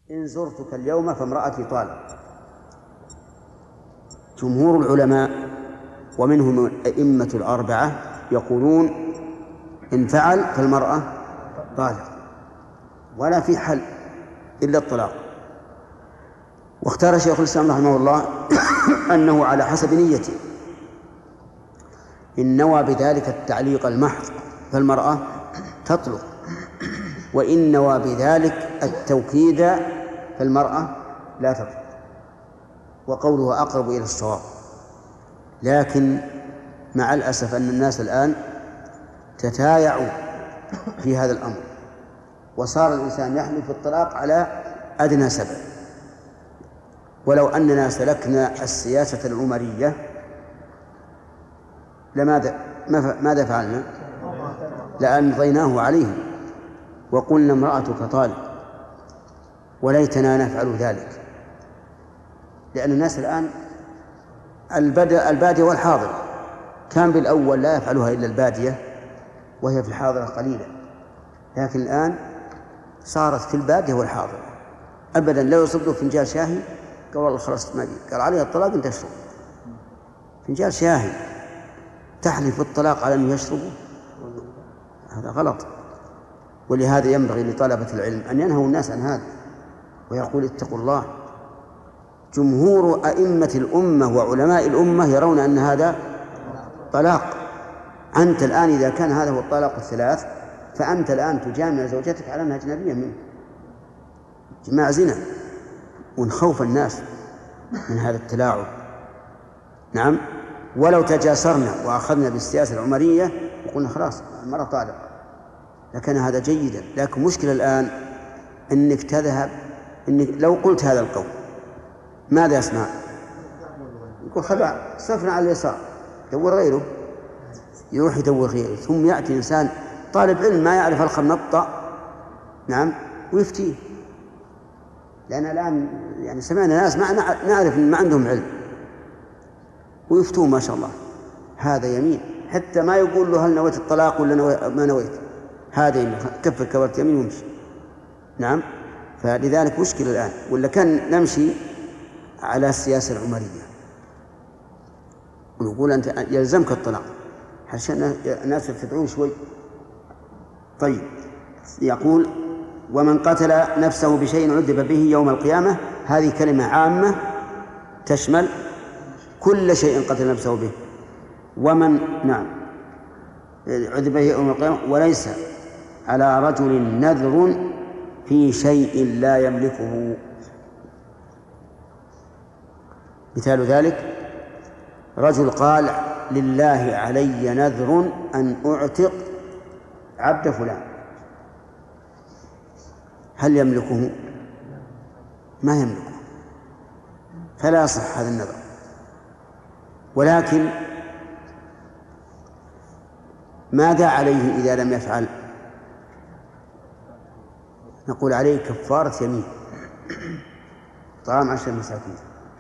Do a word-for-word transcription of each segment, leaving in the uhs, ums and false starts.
إن زرتك اليوم فامرأتي طالق. جمهور العلماء ومنهم الأئمة الأربعة يقولون إن فعل فالمرأة طالق ولا في حل إلا الطلاق. واختار شيخ الإسلام رحمه الله أنه على حسب نيته، إن نوى بذلك التعليق المحض فالمرأة تطلق، وإن نوى بذلك التوكيد فالمرأة لا تطلق، وقوله أقرب إلى الصواب. لكن مع الأسف أن الناس الآن تتايعوا في هذا الأمر، وصار الإنسان يحلف بالطلاق على أدنى سبب. ولو أننا سلكنا السياسة العمرية لماذا ماذا فعلنا؟ لأمضيناه عليهم وقلنا امرأتك طالق، وليتنا نفعل ذلك، لأن الناس الآن البادية والحاضر، كان بالأول لا يفعلها إلا البادية وهي في الحاضرة قليلة، لكن الآن صارت في البادية والحاضرة أبدا لا يصبه فنجان شاهي قال والله خلصت ما جيت، قال عليها الطلاق أنت تشرب فنجان شاهي تحلف بالطلاق على أنه يشربه، هذا غلط. ولهذا ينبغي لطلبة العلم أن ينهوا الناس عن هذا ويقول اتقوا الله. جمهور أئمة الأمة وعلماء الأمة يرون أن هذا طلاق. أنت الآن إذا كان هذا هو الطلاق الثلاث فأنت الآن تجامع زوجتك على أنها أجنبية منه، جماع زنا، ونخوف الناس من هذا التلاعب. نعم، ولو تجاسرنا وأخذنا بالسياسة العمرية وقلنا خلاص المرأة طالق لكان هذا جيدا. لكن مشكلة الآن أنك تذهب، أنك لو قلت هذا القول ماذا يصنع؟ يقول خلع صفنا على اليسار دور غيره، يروح يدور غيره، ثم يأتي إنسان طالب علم ما يعرف الخنطة نعم ويفتيه. لأن الآن يعني سمعنا ناس ما نعرف ما عندهم علم ويفتوه ما شاء الله، هذا يمين حتى ما يقول له هل نويت الطلاق ولا ما نويت، هذا يمين كفر كبرت يمين ومشي. نعم، فلذلك مشكلة الآن، ولا كان نمشي على السياسة العمرية ونقول أنت يلزمك الطلاق عشان الناس تدعون شوي. طيب، يقول ومن قتل نفسه بشيء عذب به يوم القيامة، هذه كلمة عامة تشمل كل شيء قتل نفسه به. ومن نعم عذب به يوم القيامة وليس على رجل نذر في شيء لا يملكه. مثال ذلك رجل قال لله علي نذر أن أعتق عبد فلان، هل يملكه؟ ما يملكه، فلا يصح هذا النذر. ولكن ماذا عليه إذا لم يفعل؟ نقول عليه كفارة يمين، طعام عشر مساكين.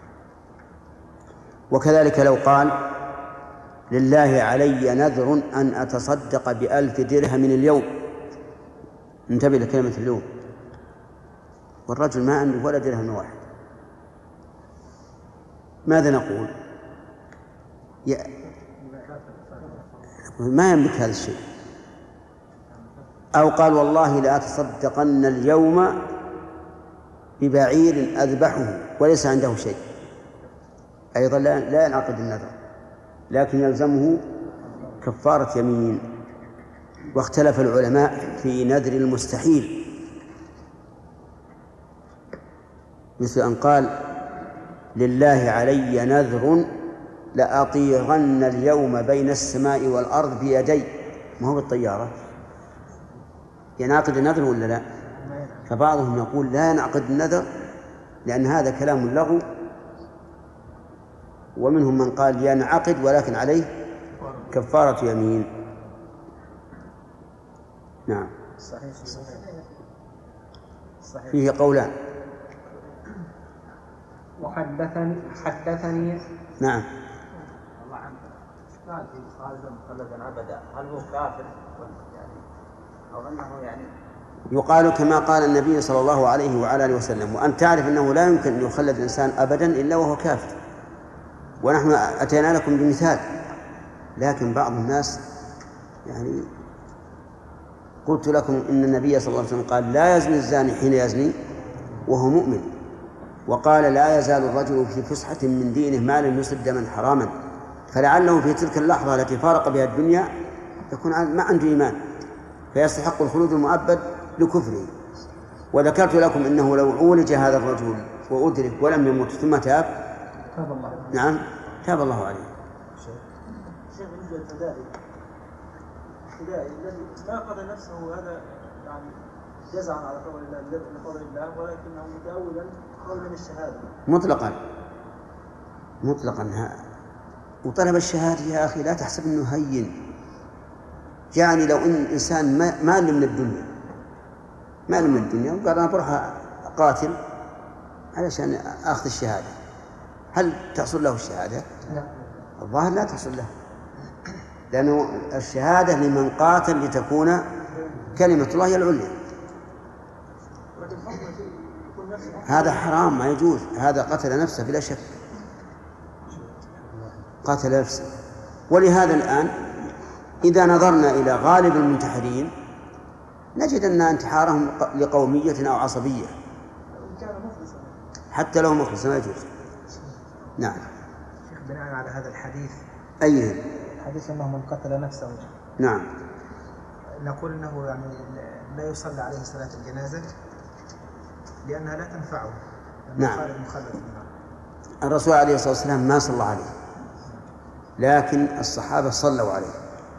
وكذلك لو قال لله علي نذر أن أتصدق بألف درهم من اليوم، انتبه لكلمة اليوم، والرجل ما عنده ولا درهم واحد، ماذا نقول؟ ما يملك هذا الشيء. أو قال والله لا أتصدقن اليوم ببعير أذبحه وليس عنده شيء، أيضا لا ينعقد النذر، لكن يلزمه كفارة يمين. واختلف العلماء في نذر المستحيل، مثل أن قال لله علي نذر لأطيرن اليوم بين السماء والأرض بيدي، ما هو بالطيارة، ينعقد النذر ولا لا؟ فبعضهم يقول لا ينعقد النذر لأن هذا كلام لغو، ومنهم من قال ينعقد ولكن عليه كفارة يمين. نعم، صحيح صحيح. فيه قولان. وحدثني حدثني نعم. الله عنه قال في خالدا مخلدا أبدا، هل هو كافر يعني أو أنه يعني يقال كما قال النبي صلى الله عليه وعلى آله وسلم. وأن تعرف أنه لا يمكن أن يخلد الإنسان أبدا إلا وهو كافر. ونحن أتينا لكم بمثال، لكن بعض الناس يعني قلت لكم إن النبي صلى الله عليه وسلم قال لا يزني الزاني حين يزني وهو مؤمن، وقال لا يزال الرجل في فسحة من دينه ما لم يصب دما حراما، فلعله في تلك اللحظة التي فارق بها الدنيا يكون ما عنده إيمان فيستحق الخلود المؤبد لكفره. وذكرت لكم أنه لو عولج هذا الرجل وأدرك ولم يمت ثم تاب تاب الله. نعم تاب الله عليه. شيخ بالنسبة للفدائي الفدائي الذي ناقض نفسه هذا يعني جزعا على قول الله لقول الله ولكنه متأولا قولا الشهادة مطلقا مطلقا. وطلب الشهادة يا أخي لا تحسب أنه هين. يعني لو إن إنسان ما ما من الدنيا ما من الدنيا وقال أنا بروح قاتل علشان أخذ الشهادة، هل تحصل له الشهادة؟ لا. الظاهر لا تحصل له، لأنه الشهادة لمن قاتل لتكون كلمة الله هي العليا. هذا حرام ما يجوز، هذا قتل نفسه بلا شك، قتل نفسه. ولهذا الآن إذا نظرنا إلى غالب المنتحرين نجد أن انتحارهم لقومية أو عصبية، حتى لو مخلص ما يجوز. نعم. شيخ بناء على هذا الحديث أيه حديث أنه من قتل نفسه نعم نقول أنه يعني لا يصلى عليه صلاة الجنازة لأنها لا تنفعه. نعم. الرسول عليه الصلاة والسلام ما صلى عليه، لكن الصحابة صلوا عليه،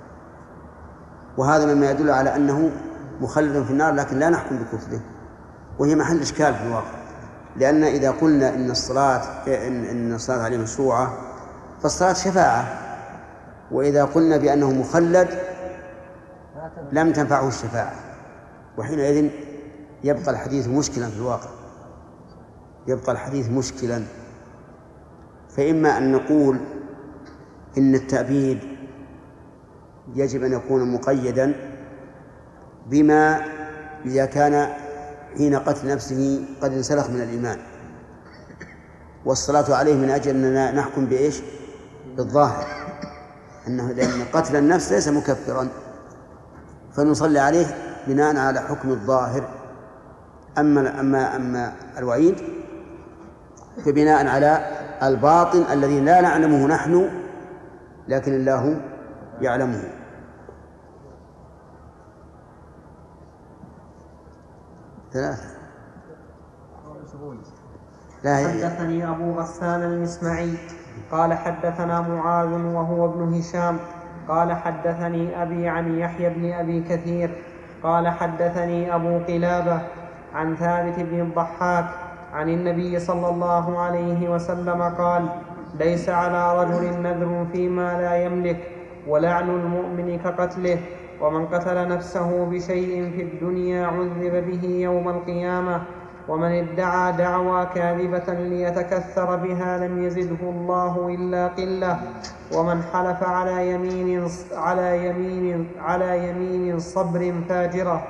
وهذا مما يدل على أنه مخلد في النار، لكن لا نحكم بكفره، وهي محل إشكال في الواقع. لأن إذا قلنا إن الصلاة إن, إن الصلاة عليه مشروعة فالصلاة شفاعة، وإذا قلنا بأنه مخلد لم تنفعه الشفاعة، وحينئذ يبقى الحديث مشكلا في الواقع، يبقى الحديث مشكلا. فإما أن نقول إن التأبيد يجب أن يكون مقيدا بما إذا كان حين قتل نفسه قد انسلخ من الإيمان، والصلاة عليه من أجل أننا نحكم بإيش؟ بالظاهر، أنه لأن قتل النفس ليس مكفرا فنصلي عليه بناء على حكم الظاهر. أما أما أما الوعيد فبناء على الباطن الذي لا نعلمه نحن لكن الله يعلمه. ثلاثة. حدثني أبو غسان المسمعي قال حدثنا معاذ وهو ابن هشام قال حدثني أبي عن يحيى بن أبي كثير قال حدثني أبو قلابة عن ثابت بن الضحاك عن النبي صلى الله عليه وسلم قال: ليس على رجل نذر فيما لا يملك، ولعن المؤمن كقتله، ومن قتل نفسه بشيء في الدنيا عذب به يوم القيامة، ومن ادعى دعوى كاذبة ليتكثر بها لم يزده الله إلا قلة، ومن حلف على يمين على يمين على يمين صبر فاجرة.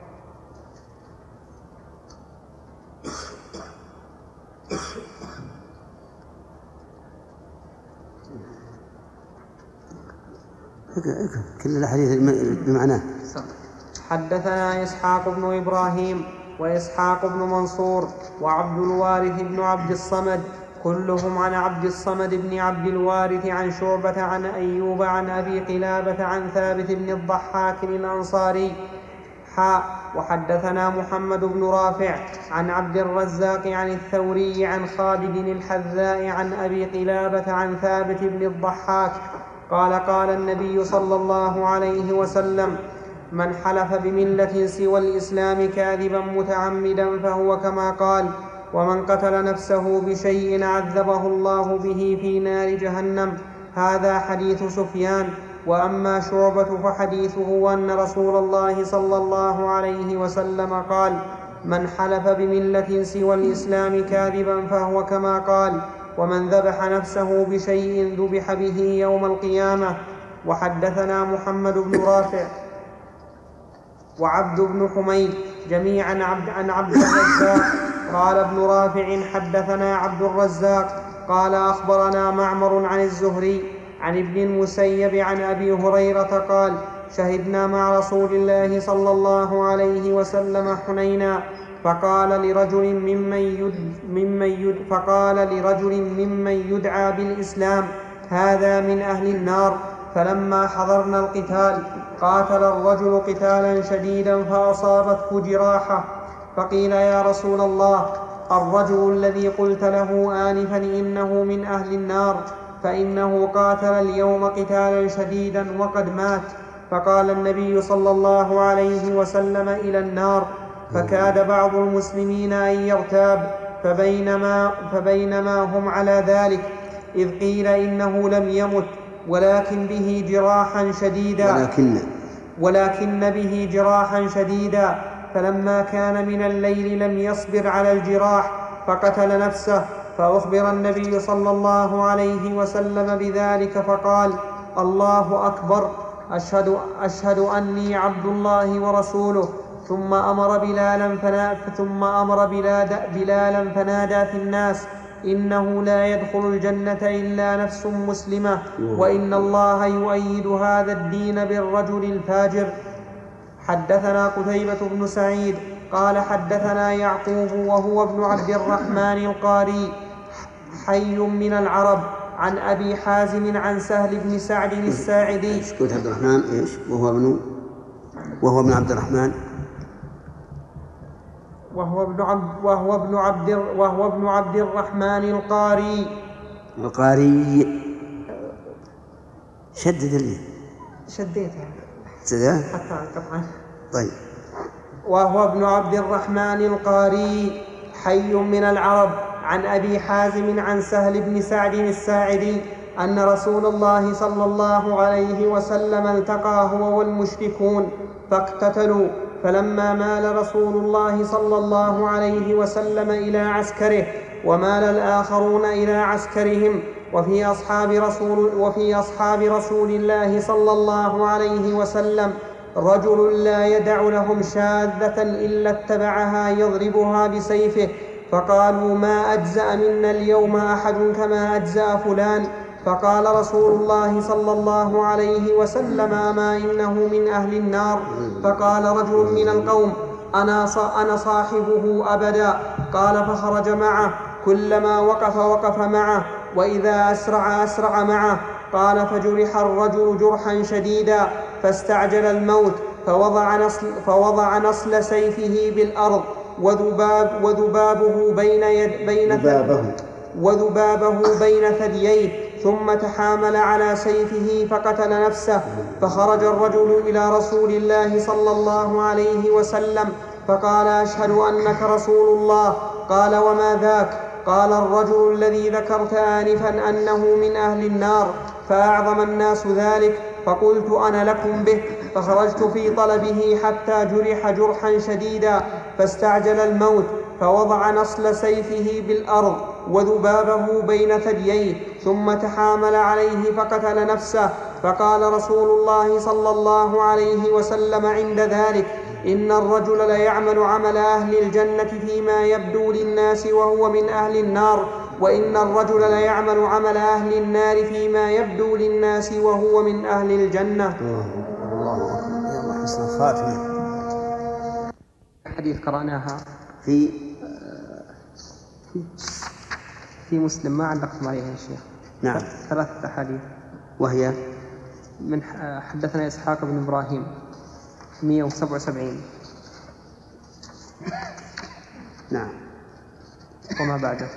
كل الحديث بمعناه. حدثنا إسحاق بن إبراهيم وإسحاق بن منصور وعبد الوارث بن عبد الصمد كلهم عن عبد الصمد بن عبد الوارث عن شعبة عن أيوب عن أبي قلابة عن ثابت بن الضحاك الأنصاري. حاء وحدثنا محمد بن رافع عن عبد الرزاق عن الثوري عن خالد الحذاء عن أبي قلابة عن ثابت بن الضحاك قال: قال النبي صلى الله عليه وسلم: من حلف بملة سوى الإسلام كاذبا متعمدا فهو كما قال، ومن قتل نفسه بشيء عذبه الله به في نار جهنم. هذا حديث سفيان. وأما شعبة فحديثه أن رسول الله صلى الله عليه وسلم قال: من حلف بملة سوى الإسلام كاذبا فهو كما قال، ومن ذبح نفسه بشيء ذبح به يوم القيامة. وحدثنا محمد بن رافع وعبد بن حميد جميعا عبد عن عبد الرزاق. قال ابن رافع حدثنا عبد الرزاق قال أخبرنا معمر عن الزهري عن ابن المسيب عن أبي هريرة قال شهدنا مع رسول الله صلى الله عليه وسلم حنينا فقال لرجل ممن يد ممن يد فقال لرجل ممن يدعى بالإسلام هذا من أهل النار. فلما حضرنا القتال قاتل الرجل قتالا شديدا فأصابته جراحة، فقيل يا رسول الله الرجل الذي قلت له آنفا إنه من أهل النار فإنه قاتل اليوم قتالا شديدا وقد مات. فقال النبي صلى الله عليه وسلم إلى النار. فكاد بعض المسلمين أن يرتاب، فبينما, فبينما هم على ذلك إذ قيل إنه لم يمت ولكن به جراحا شديدا ولكن, ولكن به جراحا شديدا فلما كان من الليل لم يصبر على الجراح فقتل نفسه. فأخبر النبي صلى الله عليه وسلم بذلك فقال الله أكبر أشهد, أشهد أني عبد الله ورسوله. ثم أمر بلالا فنادى, ثم أمر بلالا فنادى في الناس إنه لا يدخل الجنة إلا نفس مسلمة وإن الله يؤيد هذا الدين بالرجل الفاجر. حدثنا قتيبة بن سعيد قال حدثنا يعقوب وهو ابن عبد الرحمن القاري حي من العرب عن أبي حازم عن سهل بن سعد الساعدي. قلت عبد الرحمن إيش وهو ابن وهو ابن عبد الرحمن وهو ابن عبد وهو ابن عبد وهو ابن عبد الرحمن القاري القاري شدد لي شديتها سداه حتى طبعا. طيب. وهو ابن عبد الرحمن القاري حي من العرب عن أبي حازم عن سهل بن سعد الساعدي أن رسول الله صلى الله عليه وسلم التقى هو والمشركون فاقتتلوا. فلما مال رسول الله صلى الله عليه وسلم إلى عسكره ومال الآخرون إلى عسكرهم وفي أصحاب رسول, وفي أصحاب رسول الله صلى الله عليه وسلم رجل لا يدع لهم شاذة إلا اتبعها يضربها بسيفه فقالوا ما أجزأ منا اليوم أحد كما أجزأ فلان. فقال رسول الله صلى الله عليه وسلم أما إنه من أهل النار. فقال رجل من القوم أنا صاحبه أبدا. قال فخرج معه كلما وقف وقف معه وإذا أسرع أسرع معه. قال فجرح الرجل جرحا شديدا فاستعجل الموت فوضع نصل, فوضع نصل سيفه بالأرض وذباب وذبابه بين يد بين ذبابه وذبابه بين ثدييه ثم تحامل على سيفه فقتل نفسه. فخرج الرجل إلى رسول الله صلى الله عليه وسلم فقال أشهد أنك رسول الله. قال وما ذاك؟ قال الرجل الذي ذكرت آنفا أنه من أهل النار. فأعظم الناس ذلك فقلت أنا لكم به. فخرجت في طلبه حتى جرح جرحا شديدا فاستعجل الموت فوضع نصل سيفه بالأرض وذبابه بين ثدييه ثم تحامل عليه فقتل نفسه. فقال رسول الله صلى الله عليه وسلم عند ذلك إن الرجل ليعمل عمل أهل الجنة فيما يبدو للناس وهو من أهل النار وإن الرجل ليعمل عمل أهل النار فيما يبدو للناس وهو من أهل الجنة. الله أكبر. حسن الخاتمة. حديث قرأناها في في مسلم ما علقتم عليها يا شيخ. نعم. ثلاثة أحاديث وهي من حدثنا إسحاق بن إبراهيم مئة وسبعة وسبعين. نعم. وما بعده.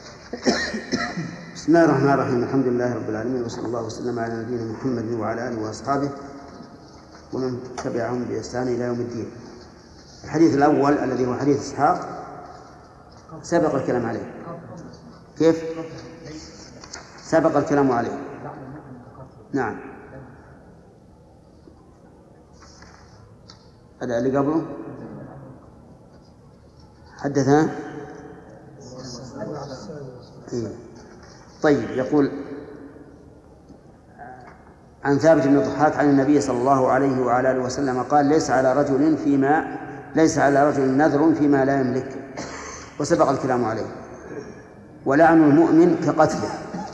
بسم الله الرحمن الرحيم. الحمد لله رب العالمين وصلى الله وسلم على نبينا محمد وعلى آله وأصحابه ومن تبعهم بإحسان إلى يوم الدين. الحديث الأول الذي هو حديث إسحاق سبق الكلام عليه. كيف؟ سبق الكلام عليه. نعم. هذا اللي قبله حدثنا. إيه. طيب. يقول عن ثابت بن الضحاك عن النبي صلى الله عليه وعلى آله وسلم قال ليس على رجل فيما ليس على رجل نذر فيما لا يملك، وسبق الكلام عليه. ولعن المؤمن كقتله،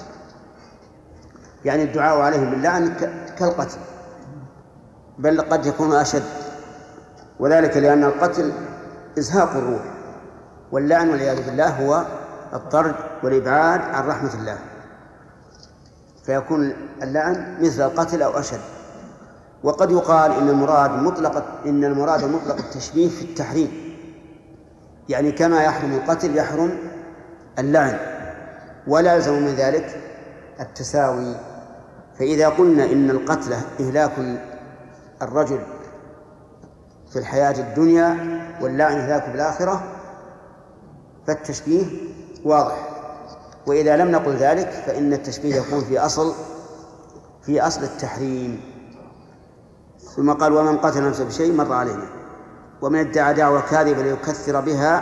يعني الدعاء عليه باللعن كالقتل، بل قد يكون أشد، وذلك لأن القتل إزهاق الروح، واللعن والعياذ بالله هو الطرد والإبعاد عن رحمة الله، فيكون اللعن مثل القتل أو أشد. وقد يقال إن المراد مطلق إن المراد مطلق التشبيه في التحريم، يعني كما يحرم القتل يحرم اللعن، ولا يلزم من ذلك التساوي. فإذا قلنا إن القتل إهلاك الرجل في الحياة الدنيا واللعن إهلاك في الآخرة فالتشبيه واضح. وإذا لم نقل ذلك فإن التشبيه يكون في أصل في أصل التحريم. ثم قال ومن قتل نفسه بشيء مر علينا، ومن ادعى دعوى كاذبة ليكثر بها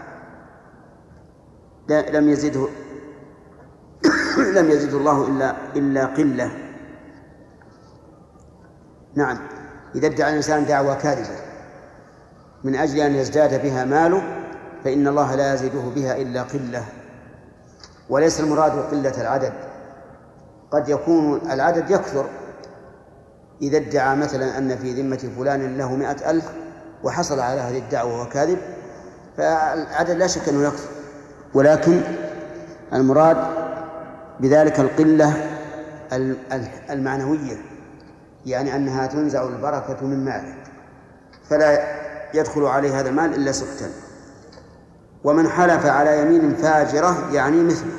لم يزده لم يزده الله إلا إلا قلة. نعم، إذا ادعى الإنسان دعوى كاذبة من أجل أن يزداد بها ماله فإن الله لا يزيده بها إلا قلة. وليس المراد قلة العدد، قد يكون العدد يكثر. إذا ادعى مثلا أن في ذمة فلان له مئة ألف وحصل على هذه الدعوة وهو كاذب فالعدد لا شك أنه يكثر، ولكن المراد بذلك القلة المعنوية، يعني أنها تنزع البركة من ماله فلا يدخل عليه هذا المال إلا سكتا. ومن حلف على يمين فاجرة يعني مثله،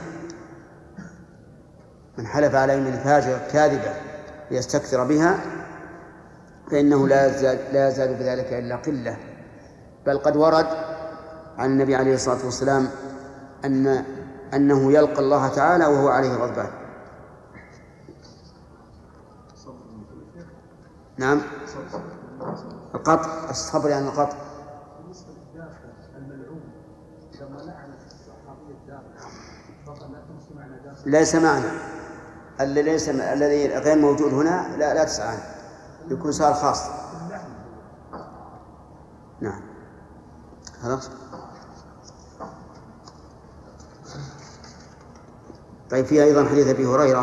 من حلف على يمين فاجرة كاذبة ليستكثر بها فإنه لا يزال, لا يزال بذلك إلا قلة. بل قد ورد عن النبي عليه الصلاة والسلام أن أنه يلقى الله تعالى وهو عليه غضبان. نعم، القطع الصبر يعني القطع. ليس معنى الذي ليس الذي غير موجود هنا لا لا تسعى عنه، يكون سؤال خاص. نعم خلاص. طيب فيها أيضا حديث أبي هريرة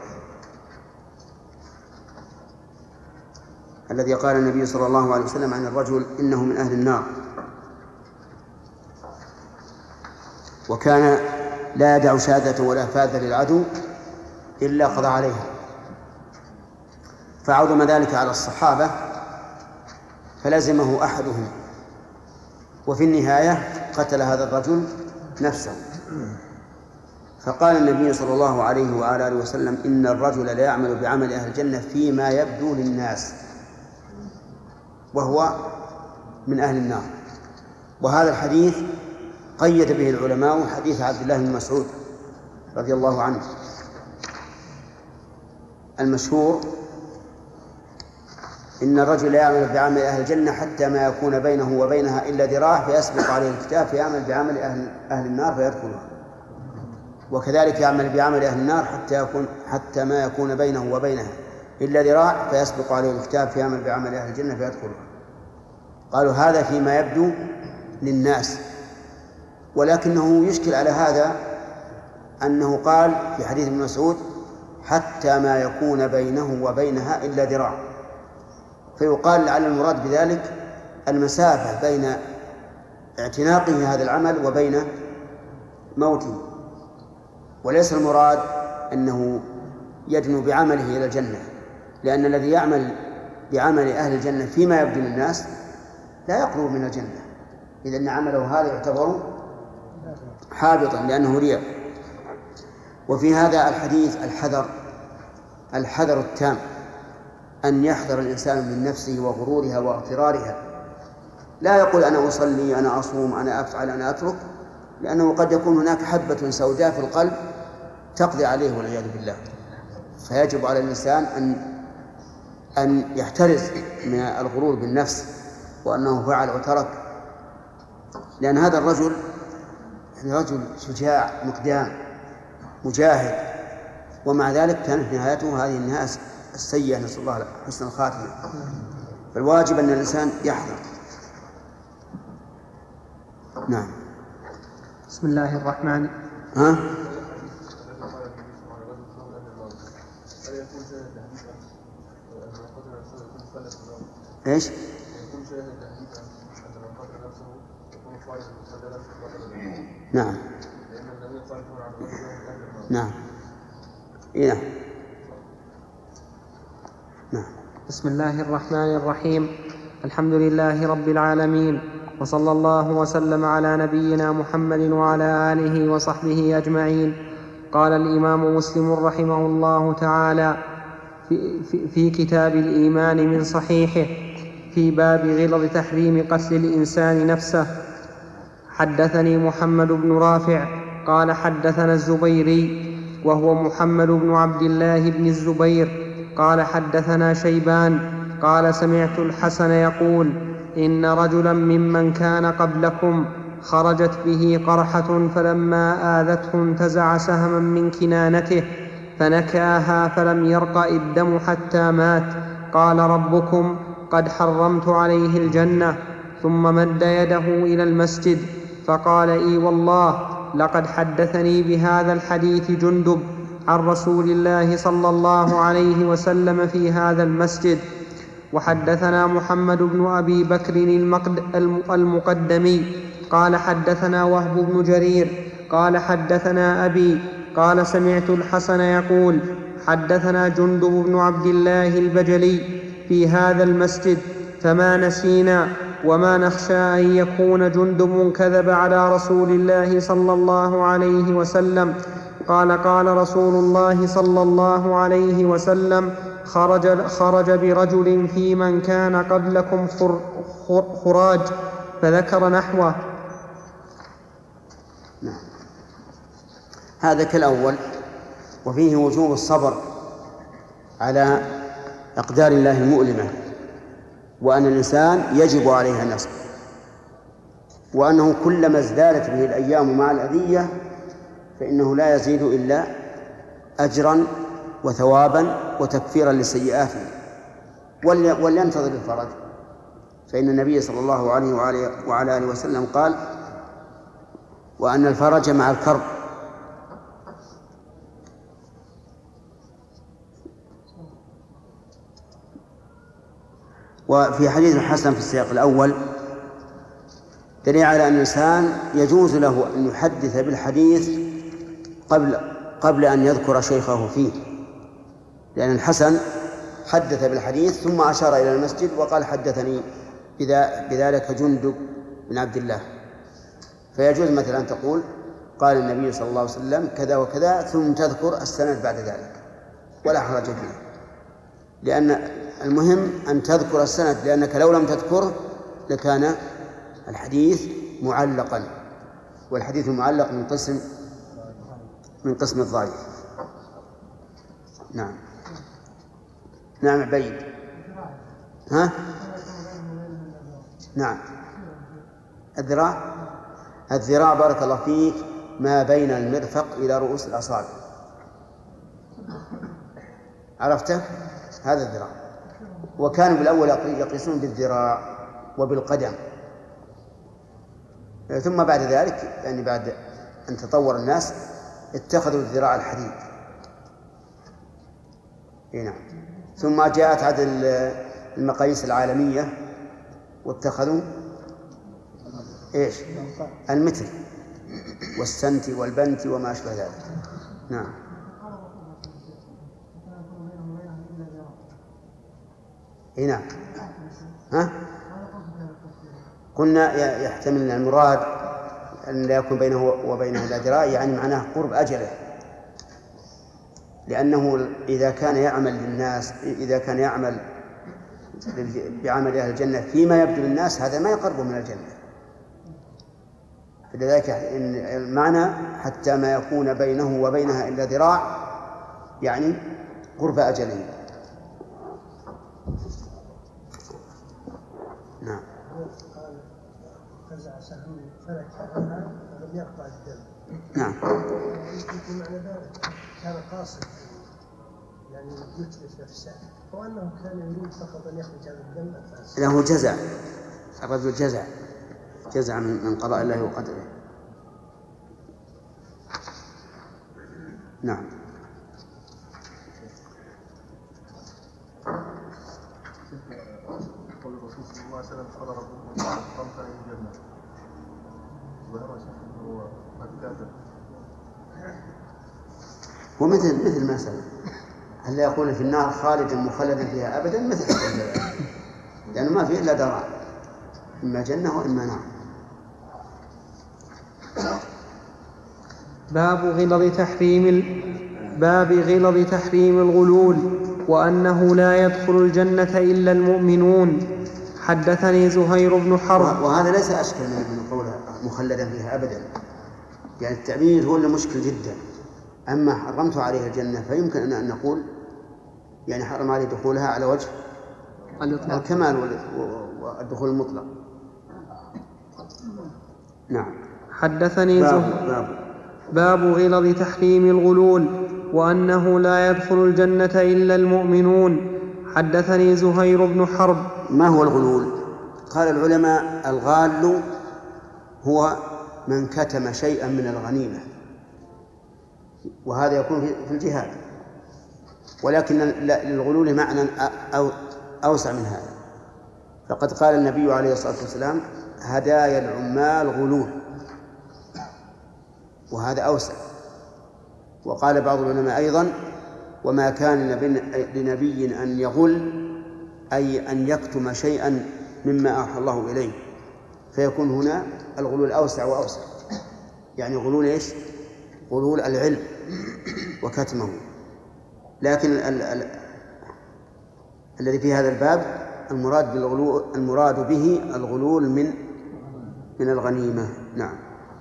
الذي قال النبي صلى الله عليه وسلم عن الرجل إنه من أهل النار، وكان لا يدع شاذة ولا فاذة للعدو إلا قضى عليها، فعظم ذلك على الصحابة فلزمه أحدهم، وفي النهاية قتل هذا الرجل نفسه. فقال النبي صلى الله عليه وعلى آله وسلم إن الرجل لا يعمل بعمل أهل الجنة فيما يبدو للناس وهو من أهل النار. وهذا الحديث قيد به العلماء حديث عبد الله بن مسعود رضي الله عنه المشهور إن الرجل لا يعمل بعمل أهل الجنة حتى ما يكون بينه وبينها إلا ذراع فيسبق عليه الكتاب فيعمل بعمل أهل, أهل النار فيدخلها، وكذلك يعمل بعمل أهل النار حتى يكون حتى ما يكون بينه وبينها إلا ذراع فيسبق عليه الكتاب فيعمل بعمل أهل الجنة فيدخلها. قالوا هذا فيما يبدو للناس، ولكنه يشكل على هذا أنه قال في حديث ابن مسعود حتى ما يكون بينه وبينها إلا ذراع، فيقال لعل المراد بذلك المسافة بين اعتناقه هذا العمل وبين موته، وليس المراد أنه يدنو بعمله إلى الجنة، لأن الذي يعمل بعمل أهل الجنة فيما يبدو للناس لا يقرب من الجنة، إذن عمله هذا يعتبر حابطا لأنه رياء. وفي هذا الحديث الحذر الحذر التام أن يحذر الإنسان من نفسه وغرورها واغترارها، لا يقول أنا أصلي أنا أصوم أنا أفعل أنا أترك، لأنه قد يكون هناك حبة سوداء في القلب تقضي عليه والعياذ بالله. فيجب على الإنسان أن أن يحترز من الغرور بالنفس وأنه فعل وترك، لأن هذا الرجل رجل شجاع مقدام مجاهد، ومع ذلك كانت نهايته هذه النهاية السيئة، نسأل الله حسن الخاتمة. فالواجب أن الإنسان يحذر. نعم. بسم الله الرحمن ها؟ ايش؟ نعم. نعم. إيه. نعم. بسم الله الرحمن الرحيم. الحمد لله رب العالمين، وصلى الله وسلم على نبينا محمد وعلى آله وصحبه أجمعين. قال الإمام مسلم رحمه الله تعالى في, في, في كتاب الإيمان من صحيحه في باب غلظ تحريم قتل الإنسان نفسه: حدثني محمد بن رافع قال حدثنا الزبيري وهو محمد بن عبد الله بن الزبير قال حدثنا شيبان قال سمعت الحسن يقول: إن رجلا ممن كان قبلكم خرجت به قرحة فلما آذته انتزع سهما من كنانته فنكاها فلم يرقأ الدم حتى مات. قال: ربكم قد حرمت عليه الجنة. ثم مد يده إلى المسجد فقال: إي والله لقد حدثني بهذا الحديث جندب عن رسول الله صلى الله عليه وسلم في هذا المسجد. وحدثنا محمد بن أبي بكر المقدمي قال حدثنا وهب بن جرير قال حدثنا أبي قال سمعت الحسن يقول: حدثنا جندب بن عبد الله البجلي في هذا المسجد، فما نسينا وما نخشى أن يكون جندب كذب على رسول الله صلى الله عليه وسلم. قال: قال رسول الله صلى الله عليه وسلم: خرج, خرج برجل في من كان قبلكم خر خر خراج، فذكر نحوه. نعم. هذا كالأول، وفيه وجوب الصبر على أقدار الله المؤلمة، وأن الإنسان يجب عليه أن يصبر، وأنه كلما ازدادت به الأيام مع الأذية فإنه لا يزيد إلا أجرا وثوابا وتكفيرا لسيئاته، ولينتظر الفرج، فإن النبي صلى الله عليه وعلى آله وسلم قال: وأن الفرج مع الكرب. وفي حديث الحسن في السياق الأول دليل على أن الإنسان يجوز له أن يحدث بالحديث قبل قبل أن يذكر شيخه فيه، لأن الحسن حدث بالحديث ثم أشار إلى المسجد وقال: حدثني بذلك جندب بن عبد الله. فيجوز مثلا أن تقول: قال النبي صلى الله عليه وسلم كذا وكذا، ثم تذكر السند بعد ذلك، ولا حرج فيه، لأن المهم أن تذكر السند، لأنك لو لم تذكره لكان الحديث معلقا، والحديث المعلق من قسم من قسم الضعيف. نعم. نعم عبيد. ها؟ نعم. الذراع الذراع بارك الله فيك ما بين المرفق إلى رؤوس الأصابع، عرفته؟ هذا الذراع. وكانوا بالأول يقيسون بالذراع وبالقدم، ثم بعد ذلك يعني بعد أن تطور الناس اتخذوا الذراع الحديد. نعم. ثم جاءت عاد المقاييس العالمية واتخذوا ايش؟ المتر والسنتي والبنتي وما أشبه ذلك. نعم. هنا ها؟ قلنا يحتمل المراد أن لا يكون بينه وبينه لا ذراع، يعني معناه قرب أجله، لأنه إذا كان يعمل للناس إذا كان يعمل بعمل أهل الجنة فيما يبدو للناس هذا ما يقربه من الجنة، فلذلك المعنى حتى ما يكون بينه وبينها إلا ذراع، يعني قرب أجله. نعم. فزع سهم فلك عنها ولم يقطع الدم. نعم. معنى ذلك كان قاصد يعني يتلف نفسه، أو أنه كان يريد فقط أن يخرج هذا الدم الفاسد. له جزع، الرجل جزع جزع من قضاء الله وقدره. نعم. قول الرسول صلى الله عليه وسلم صدر خمسة من الجنة، ظهر شيء هو قد كاتب. ومثل مثل ما سبق، هل يقول في النار خالدا مخلدا فيها أبدا مثل ذلك، لأنه ما في إلا داران، إما جنة وإما نار. باب غلظ تحريم ال... باب غلظ تحريم الغلول وأنه لا يدخل الجنة إلا المؤمنون. حدثني زهير بن حرب. وهذا ليس أشكل من قوله مخلدا فيها أبدا، يعني التعبير هو اللي مشكل جدا. أما حرمت عليه الجنة فيمكن أن نقول يعني حرم عليه دخولها على وجه الكمال والدخول المطلق. نعم. حدثني باب, زهير باب, باب غلظ تحريم الغلول وأنه لا يدخل الجنة إلا المؤمنون. حدثني زهير بن حرب. ما هو الغلول؟ قال العلماء الغال هو من كتم شيئا من الغنيمة، وهذا يكون في الجهاد، ولكن للغلول معنى أو أوسع من هذا. فقد قال النبي عليه الصلاة والسلام هدايا العمال غلول، وهذا أوسع. وقال بعض العلماء أيضا وما كان لنبي أن يغل أي أن يكتم شيئا مما أوحى الله إليه، فيكون هنا الغلول أوسع وأوسع، يعني غلول إيش؟ غلول العلم وكتمه. لكن ال ال الذي في هذا الباب المراد بالغلول المراد به الغلول من من الغنيمة. نعم.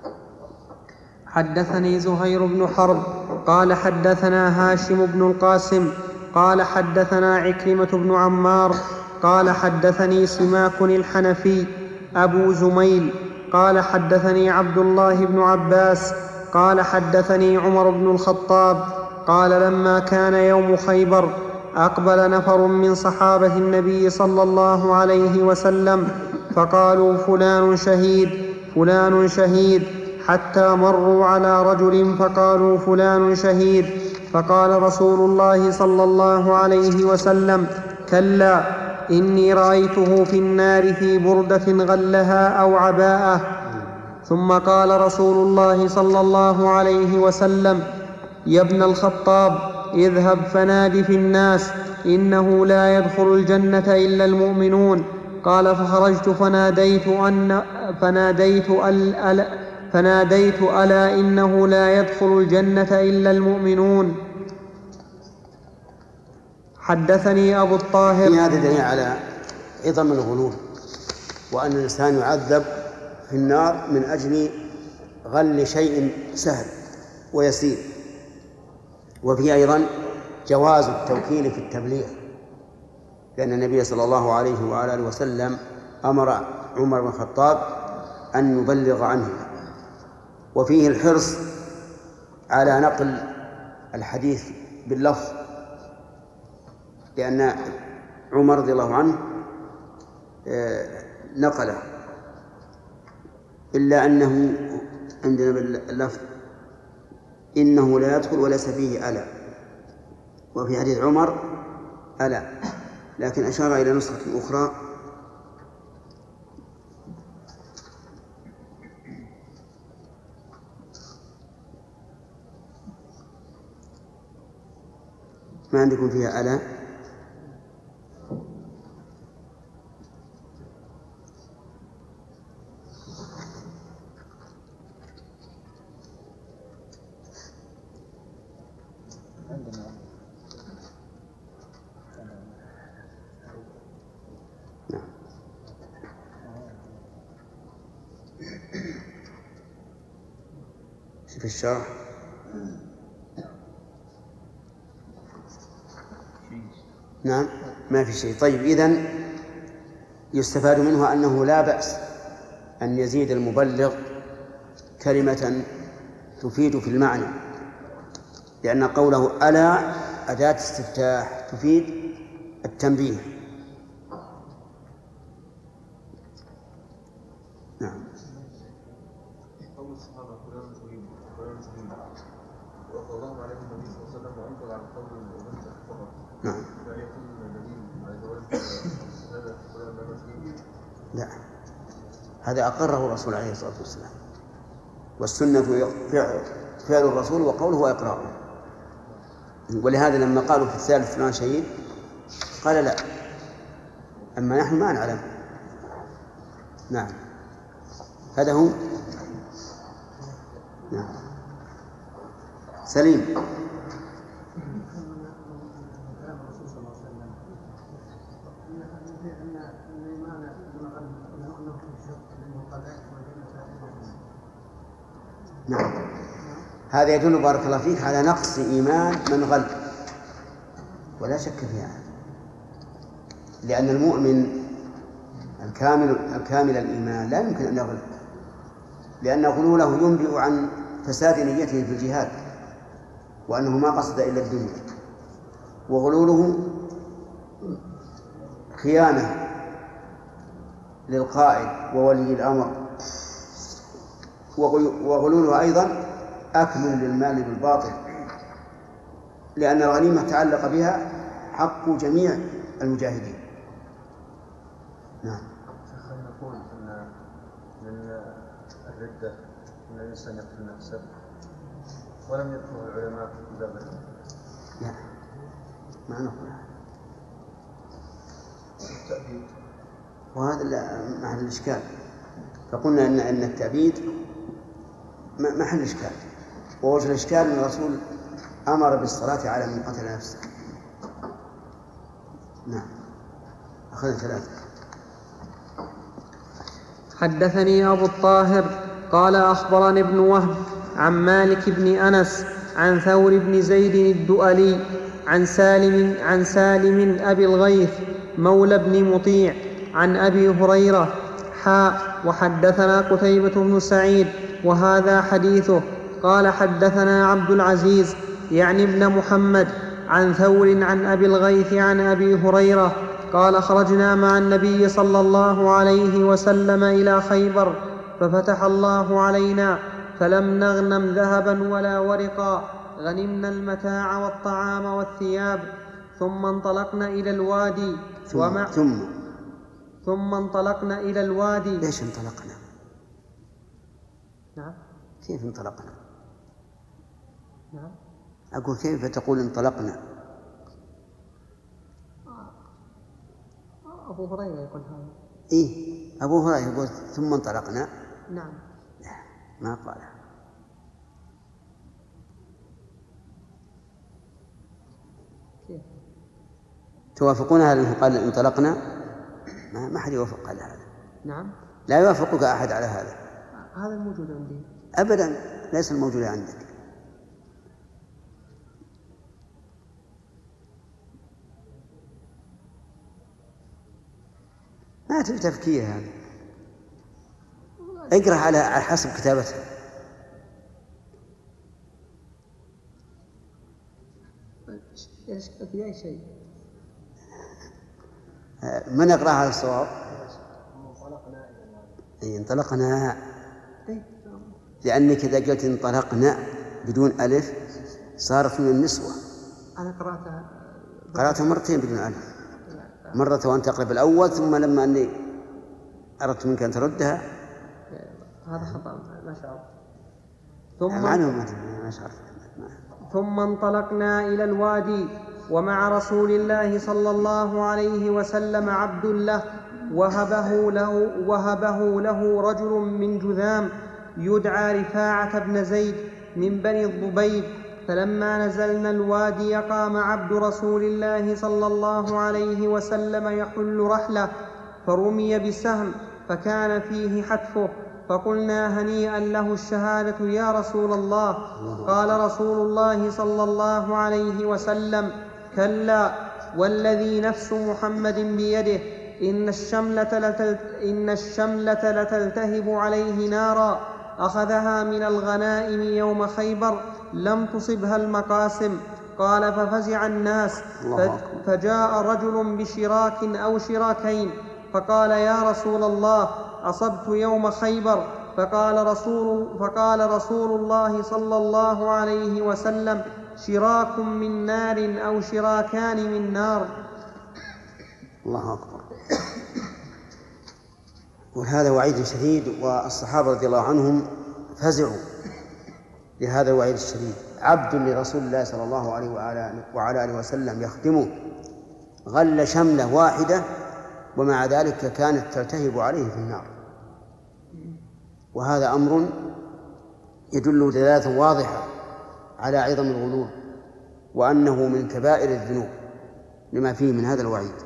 حدثني زهير بن حرب قال حدثنا هاشم بن القاسم قال حدثنا عكرمة بن عمار قال حدثني سماك الحنفي أبو زميل قال حدثني عبد الله بن عباس قال حدثني عمر بن الخطاب قال لما كان يوم خيبر أقبل نفر من صحابة النبي صلى الله عليه وسلم فقالوا فلان شهيد فلان شهيد، حتى مروا على رجل فقالوا فلان شهيد، فقال رسول الله صلى الله عليه وسلم كلا إني رأيته في النار في بردة غلها أو عباءة. ثم قال رسول الله صلى الله عليه وسلم يا ابن الخطاب اذهب فناد في الناس إنه لا يدخل الجنة إلا المؤمنون. قال فخرجت فناديت أن فناديت ال ال فناديت ألا إنه لا يدخل الجنة إلا المؤمنون. حدثني أبو الطاهر. هذا دليل على عظم الغلول، وأن الإنسان يعذب في النار من أجل غل شيء سهل ويسير. وفي أيضا جواز التوكيل في التبليغ، لأن النبي صلى الله عليه وعلى آله وسلم أمر عمر بن الخطاب أن يبلغ عنه. وفيه الحرص على نقل الحديث باللفظ، لأن عمر رضي الله عنه نقله، إلا أنه عندنا باللفظ إنه لا يدخل وليس فيه ألا، وفي حديث عمر ألا، لكن أشار إلى نسخة أخرى ما عندكم فيها ألا. في الشرح نعم ما في شيء. طيب، إذن يستفاد منه أنه لا بأس أن يزيد المبلغ كلمة تفيد في المعنى، لأن قوله ألا أداة استفتاح تفيد التنبيه. نعم. قول الصحابة فلان مسلم فلان مسلم وقضاهم عليه النبي صلى الله عليه وسلم وأنكر على قول الأمة فقط. نعم. لا يكون النبي مع جواز هذا فلان لا مسلم. لا، هذا أقره الرسول عليه الصلاة والسلام، والسنة فعل, فعل الرسول وقوله وإقراره. ولهذا لما قالوا في الثالث فلان شهيد قال لا، أما نحن ما نعلم. نعم، هذا هو. نعم. سليم. نعم، هذا يدل بارك الله فيك على نقص إيمان من غل، ولا شك فيها، لأن المؤمن الكامل الكامل الإيمان لا يمكن أن يغل، لأن غلوله ينبئ عن فساد نيته في الجهاد، وأنه ما قصد إلا الدنيا، وغلوله خيانة للقائد وولي الأمر، وغلوله أيضا أكل للمال بالباطل، لأن الغنيمة تعلق بها حق جميع المجاهدين. نعم. خلينا نقول أن من الردة أن الإنسان يقتل نفسه ولم يذكره العلماء في كتاب الردة. لا، ما نقول التأبيد، وهذا محل الإشكال. فقلنا إن أن التأبيد محل إشكال، ووجه الإشكال أن الرسول أمر بالصلاة على من قتل نفسه. نعم. أخذنا ثلاثة. حدثني أبو الطاهر قال أخبرني ابن وهب عن مالك بن أنس عن ثور بن زيد الدؤلي عن سالم عن سالم أبي الغيث مولى بن مطيع عن أبي هريرة حاء وحدثنا قتيبة بن سعيد وهذا حديثه. قال حدثنا عبد العزيز يعني ابن محمد عن ثور عن أبي الغيث عن أبي هريرة قال خرجنا مع النبي صلى الله عليه وسلم إلى خيبر ففتح الله علينا فلم نغنم ذهبا ولا ورقا، غنمنا المتاع والطعام والثياب. ثم انطلقنا إلى الوادي ثم ومع ثم ثم انطلقنا إلى الوادي. ليش انطلقنا؟ نعم. كيف انطلقنا؟ نعم. أقول كيف تقول انطلقنا؟ أبو هريرة يقول هذا. إيه، أبو هريرة يقول ثم انطلقنا. نعم. ما قالها. كيف؟ توافقون على أنه قال انطلقنا؟ ما ما حد يوافق على هذا. نعم. لا يوافقك أحد على هذا. هذا الموجود عندي. أبدا، ليس الموجود عندك. ما تبي تفكير هذا، اقرأ على حسب كتابتها. في أي شيء؟ من يقرأ على الصواب؟ إيه، انطلقنا، لأنك إذا قلت انطلقنا بدون ألف صارت من النسوة. أنا قرأتها قرأتها مرتين بدون ألف، مرة وأنت تقرأ الأول، ثم لما أني أردت منك أن تردها. هذا خطأ ما شاء الله. ثم ما شاء الله. ثم انطلقنا إلى الوادي ومع رسول الله صلى الله عليه وسلم عبد له وهبه له, وهبه له رجل من جذام يدعى رفاعة بن زيد من بني الضبيب. فلما نزلنا الوادي قام عبد رسول الله صلى الله عليه وسلم يحل رحله فرمي بسهم فكان فيه حتفه، فقلنا هنيئا له الشهادة يا رسول الله. قال رسول الله صلى الله عليه وسلم كلا والذي نفس محمد بيده إن الشملة, لتل... إن الشملة لتلتهب عليه نارا أخذها من الغنائم يوم خيبر لم تصبها المقاسم قال ففزع الناس فجاء رجل بشراك أو شراكين فقال يا رسول الله أصبت يوم خيبر. فقال رسول, فقال رسول الله صلى الله عليه وسلم شراك من نار أو شراكان من نار. الله أكبر. وهذا وعيد شديد، والصحابة رضي الله عنهم فزعوا لهذا الوعيد الشديد. عبد لرسول الله صلى الله عليه وعلى آله وسلم يخدمه غل شملة واحدة ومع ذلك كانت تلتهب عليه في النار. وهذا أمر يدل دلالة واضحة على عظم الغلول وأنه من كبائر الذنوب لما فيه من هذا الوعيد.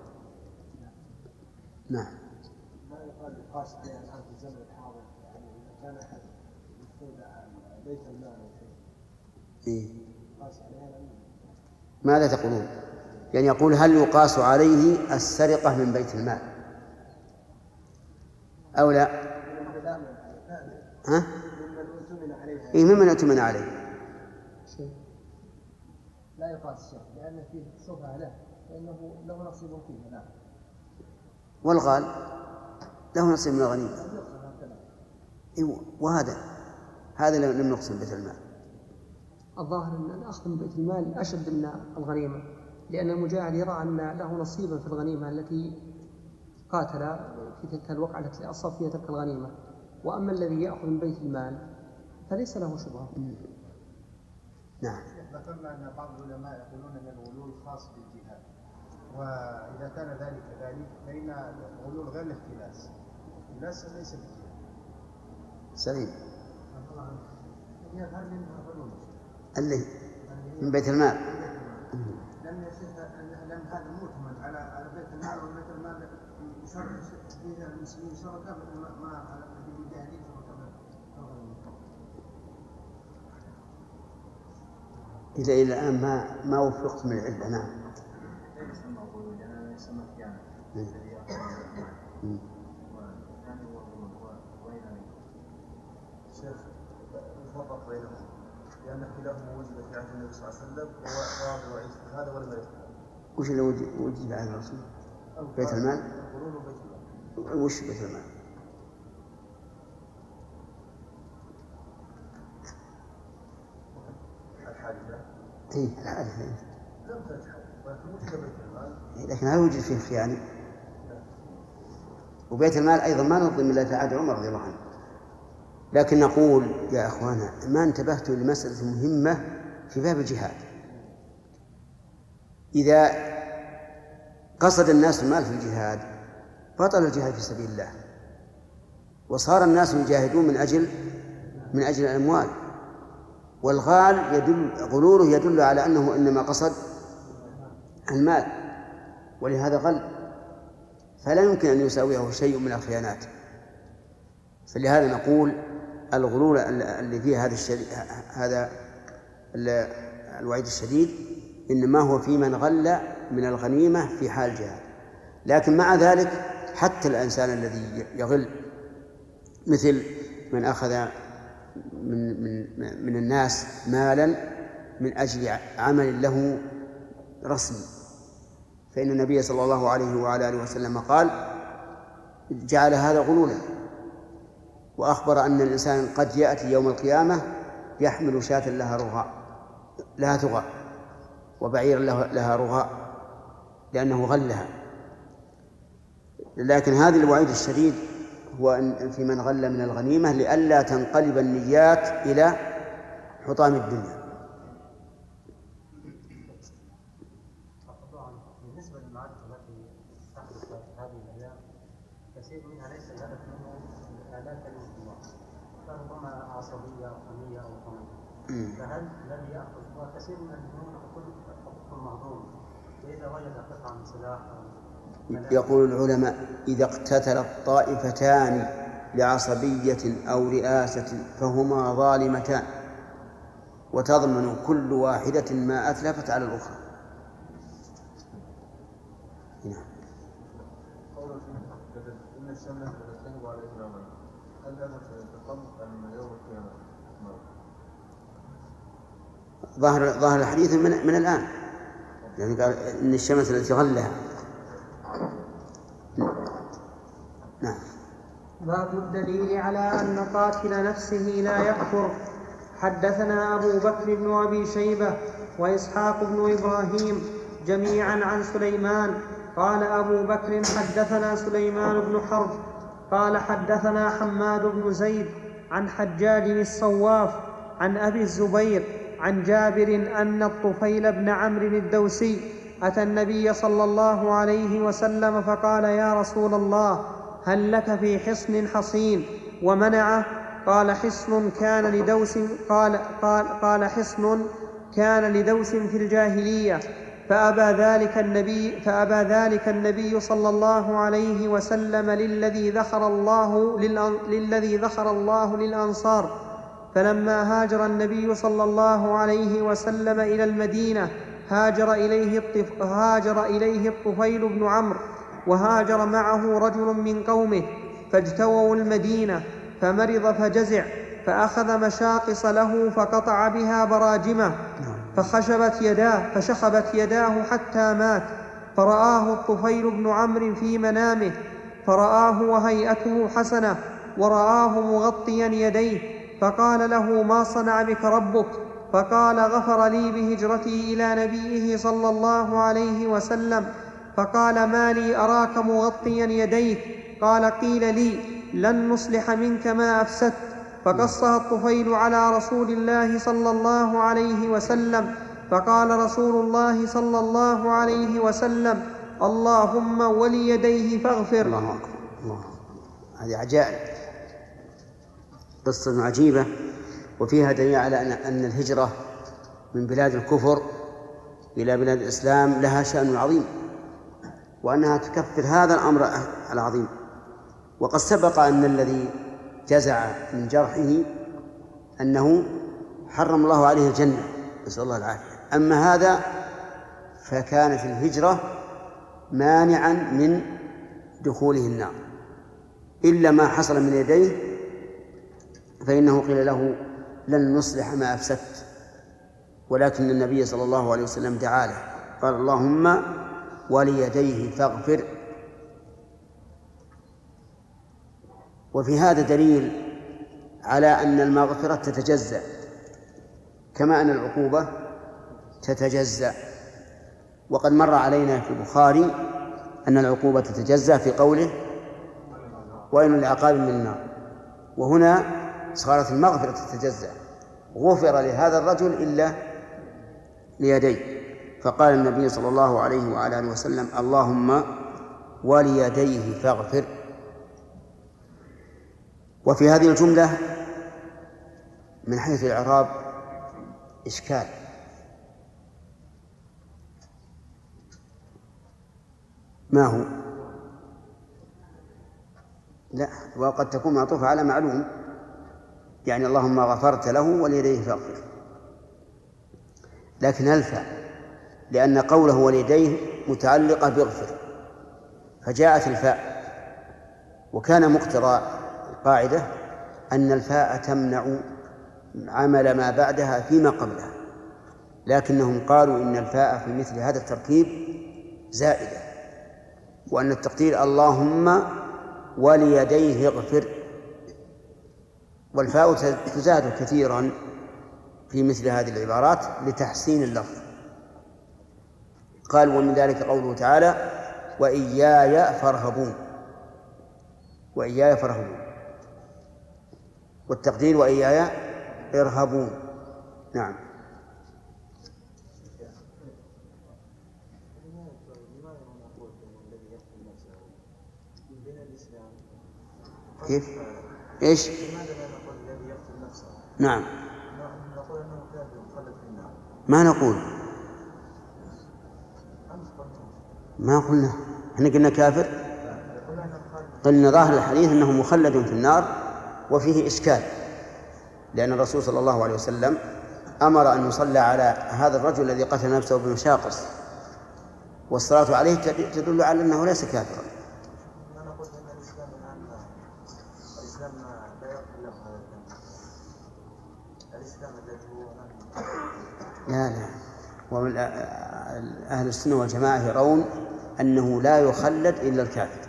نعم. ما يقال يقاس عليها الآن في الزمن الحاضر، يعني إذا كان أحد يستودع بيت المال أو شيء. إيه؟ يقاس عليها الآن. ماذا تقولون؟ يعني يقول هل يقاس عليه السرقة من بيت المال أو لا؟ ها؟ إيه ممن أؤتمن عليه. لا يقاس شيء لأن فيه صفة له فإنه له نصيب فيه. نعم. والغال له نصيب من الغنيمة. وهذا هذا لم نقسم بيت المال. الظاهر أن الأخذ من بيت المال أشد من الغنيمة، لأن المجاهد يرى أن له نصيبا في الغنيمة التي قاتل في تلك الوقعة التي أصاب فيها تلك الغنيمة. وأما الذي يأخذ من بيت المال فليس له شبهة. نعم. ذكرنا أن بعض العلماء يقولون أن الغلول خاص بالجهاد، وإذا كان ذلك كذلك فإن الغلول غير الاختلاس. الاختلاس ليس بالجهاد. سليم. هذه منها غلول. اللي من بيت المال. لأن لأن هذا مؤتمن على على بيت المال، وبيت المال يشرع فيه المسلمين شركاء ما على المجاهدين شركاء. إلى إلى الآن ما ما وفقت من العلة. نعم. شيخ الفرق بينهم لأن كلاهما وجد في عهد النبي صلى الله عليه وسلم وواضع وعيد هذا ولا ما يفعل؟ وش اللي وجد وجد في عهد الرسول؟ بيت المال؟ يقولون بيت المال. وش بيت المال؟ الحادثة. إيه الحادثة. لم تجحد ولكن وجد بيت المال. لكن هل وجد فيه خيانة؟ وبيت المال أيضا ما نظلم إلا في عهد عمر رضي الله عنه. لكن نقول يا أخوانا ما انتبهتوا لمسألة مهمة في باب الجهاد. إذا قصد الناس المال في الجهاد بطل الجهاد في سبيل الله، وصار الناس يجاهدون من أجل من أجل الأموال. والغال يدل غلوله يدل على أنه إنما قصد المال، ولهذا غل، فلا يمكن أن يساويه شيء من الخيانات. فلهذا نقول الغلول اللي فيه هذا الشديد هذا الوعيد الشديد إنما هو في من غل من الغنيمة في حال الجهاد. لكن مع ذلك حتى الإنسان الذي يغل مثل من أخذ من من من الناس مالا من أجل عمل له رسمي، فإن النبي صلى الله عليه وعلى آله وسلم قال جعل هذا غلولا، وأخبر أن الإنسان قد يأتي يوم القيامة يحمل شاة لها رغاء لها ثغاء وبعير لها رغاء لأنه غلها. لكن هذا الوعيد الشديد هو في من غل من الغنيمة لئلا تنقلب النيات إلى حطام الدنيا. بالنسبة للمعركة التي تحدث في هذه الأيام كثير منها ليس الهدف منه إعلان كلمة الله، فربما عصبية أو قومية أو قومية. فهل الذي يأخذ وكثير من الجنود تكون حقوق مهضومة فإذا وجد قطعة من سلاح أو يقول العلماء إذا اقتتلت طائفتان لعصبية أو رئاسة فهما ظالمتان وتضمن كل واحدة ما أتلفت على الأخرى. نعم. قوله إن الشمس تجتنب عليه الأمر، هل هذا سيتطبق أن يوم القيامة ظاهر ظاهر الحديث من, من الآن، يعني قال إن الشمس التي غلها. نعم. باب الدليل على أن قاتل نفسه لا يكفر. حدثنا أبو بكر بن أبي شيبة وإسحاق بن إبراهيم جميعا عن سليمان قال أبو بكر حدثنا سليمان بن حرب قال حدثنا حماد بن زيد عن حجاج الصواف عن أبي الزبير عن جابر أن الطفيل بن عمرو الدوسي أتى النبي صلى الله عليه وسلم فقال يا رسول الله هل لك في حصن حصين ومنعه؟ قال حصن كان لدوس قال, قال, قال حصن كان لدوس في الجاهلية فأبى ذلك النبي فأبى ذلك النبي صلى الله عليه وسلم للذي ذخر الله للذي ذخر الله للأنصار. فلما هاجر النبي صلى الله عليه وسلم إلى المدينة هاجر إليه الطف هاجر إليه الطفيل بن عمرو وهاجر معه رجل من قومه فاجتووا المدينة فمرض فجزع فأخذ مشاقص له فقطع بها براجمه فخشبت يداه فشخبت يداه حتى مات. فرآه الطفيل بن عمرو في منامه فرآه وهيئته حسنة ورآه مغطيا يديه فقال له ما صنع بك ربك؟ فقال غفر لي بهجرتي إلى نبيه صلى الله عليه وسلم. فقال ما لي أراك مغطيا يديك؟ قال قيل لي لن نصلح منك ما أفسدت. فقصها الطفيل على رسول الله صلى الله عليه وسلم فقال رسول الله صلى الله عليه وسلم اللهم وليديه فاغفر. الله أكبر. الله. هذه عجائب، قصة عجيبة، وفيها دليل على أن الهجرة من بلاد الكفر إلى بلاد الإسلام لها شأن عظيم، وأنها تكفر هذا الأمر العظيم. وقد سبق أن الذي جزع من جرحه أنه حرم الله عليه الجنة، نسأل الله العافية. أما هذا فكانت الهجرة مانعا من دخوله النار، إلا ما حصل من يديه فإنه قيل له لن نصلح ما أفسدت، ولكن النبي صلى الله عليه وسلم دعا له قال اللهم وليديه فاغفر. وفي هذا دليل على أن المغفرة تتجزأ كما أن العقوبة تتجزأ. وقد مر علينا في البخاري أن العقوبة تتجزأ في قوله وإن العقاب من النار، وهنا صارت المغفرة تتجزأ، غفر لهذا الرجل إلا ليديه، فقال النبي صلى الله عليه وعلى آله وسلم اللهم وليديه فاغفر. وفي هذه الجملة من حيث الإعراب إشكال، ما هو؟ لا، وقد تكون معطوفة على معلوم، يعني اللهم غفرت له وليديه فاغفر، لكن الفاء لأن قوله وليديه متعلقة باغفر فجاءت الفاء، وكان مقتضى القاعدة أن الفاء تمنع عمل ما بعدها فيما قبلها، لكنهم قالوا إن الفاء في مثل هذا التركيب زائدة، وأن التقدير اللهم وليديه اغفر، والفاء تزاد كثيرا في مثل هذه العبارات لتحسين اللفظ. قال ومن ذلك قوله تعالى وإياي فارهبون، وإياي فارهبون، والتقدير وإياي ارهبون. نعم. كيف؟ إيش؟ نعم. ما نقول ما قلنا احنا قلنا كافر، قلنا ظاهر الحديث أنه مخلد في النار، وفيه إشكال لأن الرسول صلى الله عليه وسلم أمر أن يصلى على هذا الرجل الذي قتل نفسه بمشاقص، والصلاة عليه تدل على أنه ليس كافرا. الإسلام الذي هو لا لا ومن أهل السنة والجماعة يرون أنه لا يخلد إلا الكافر.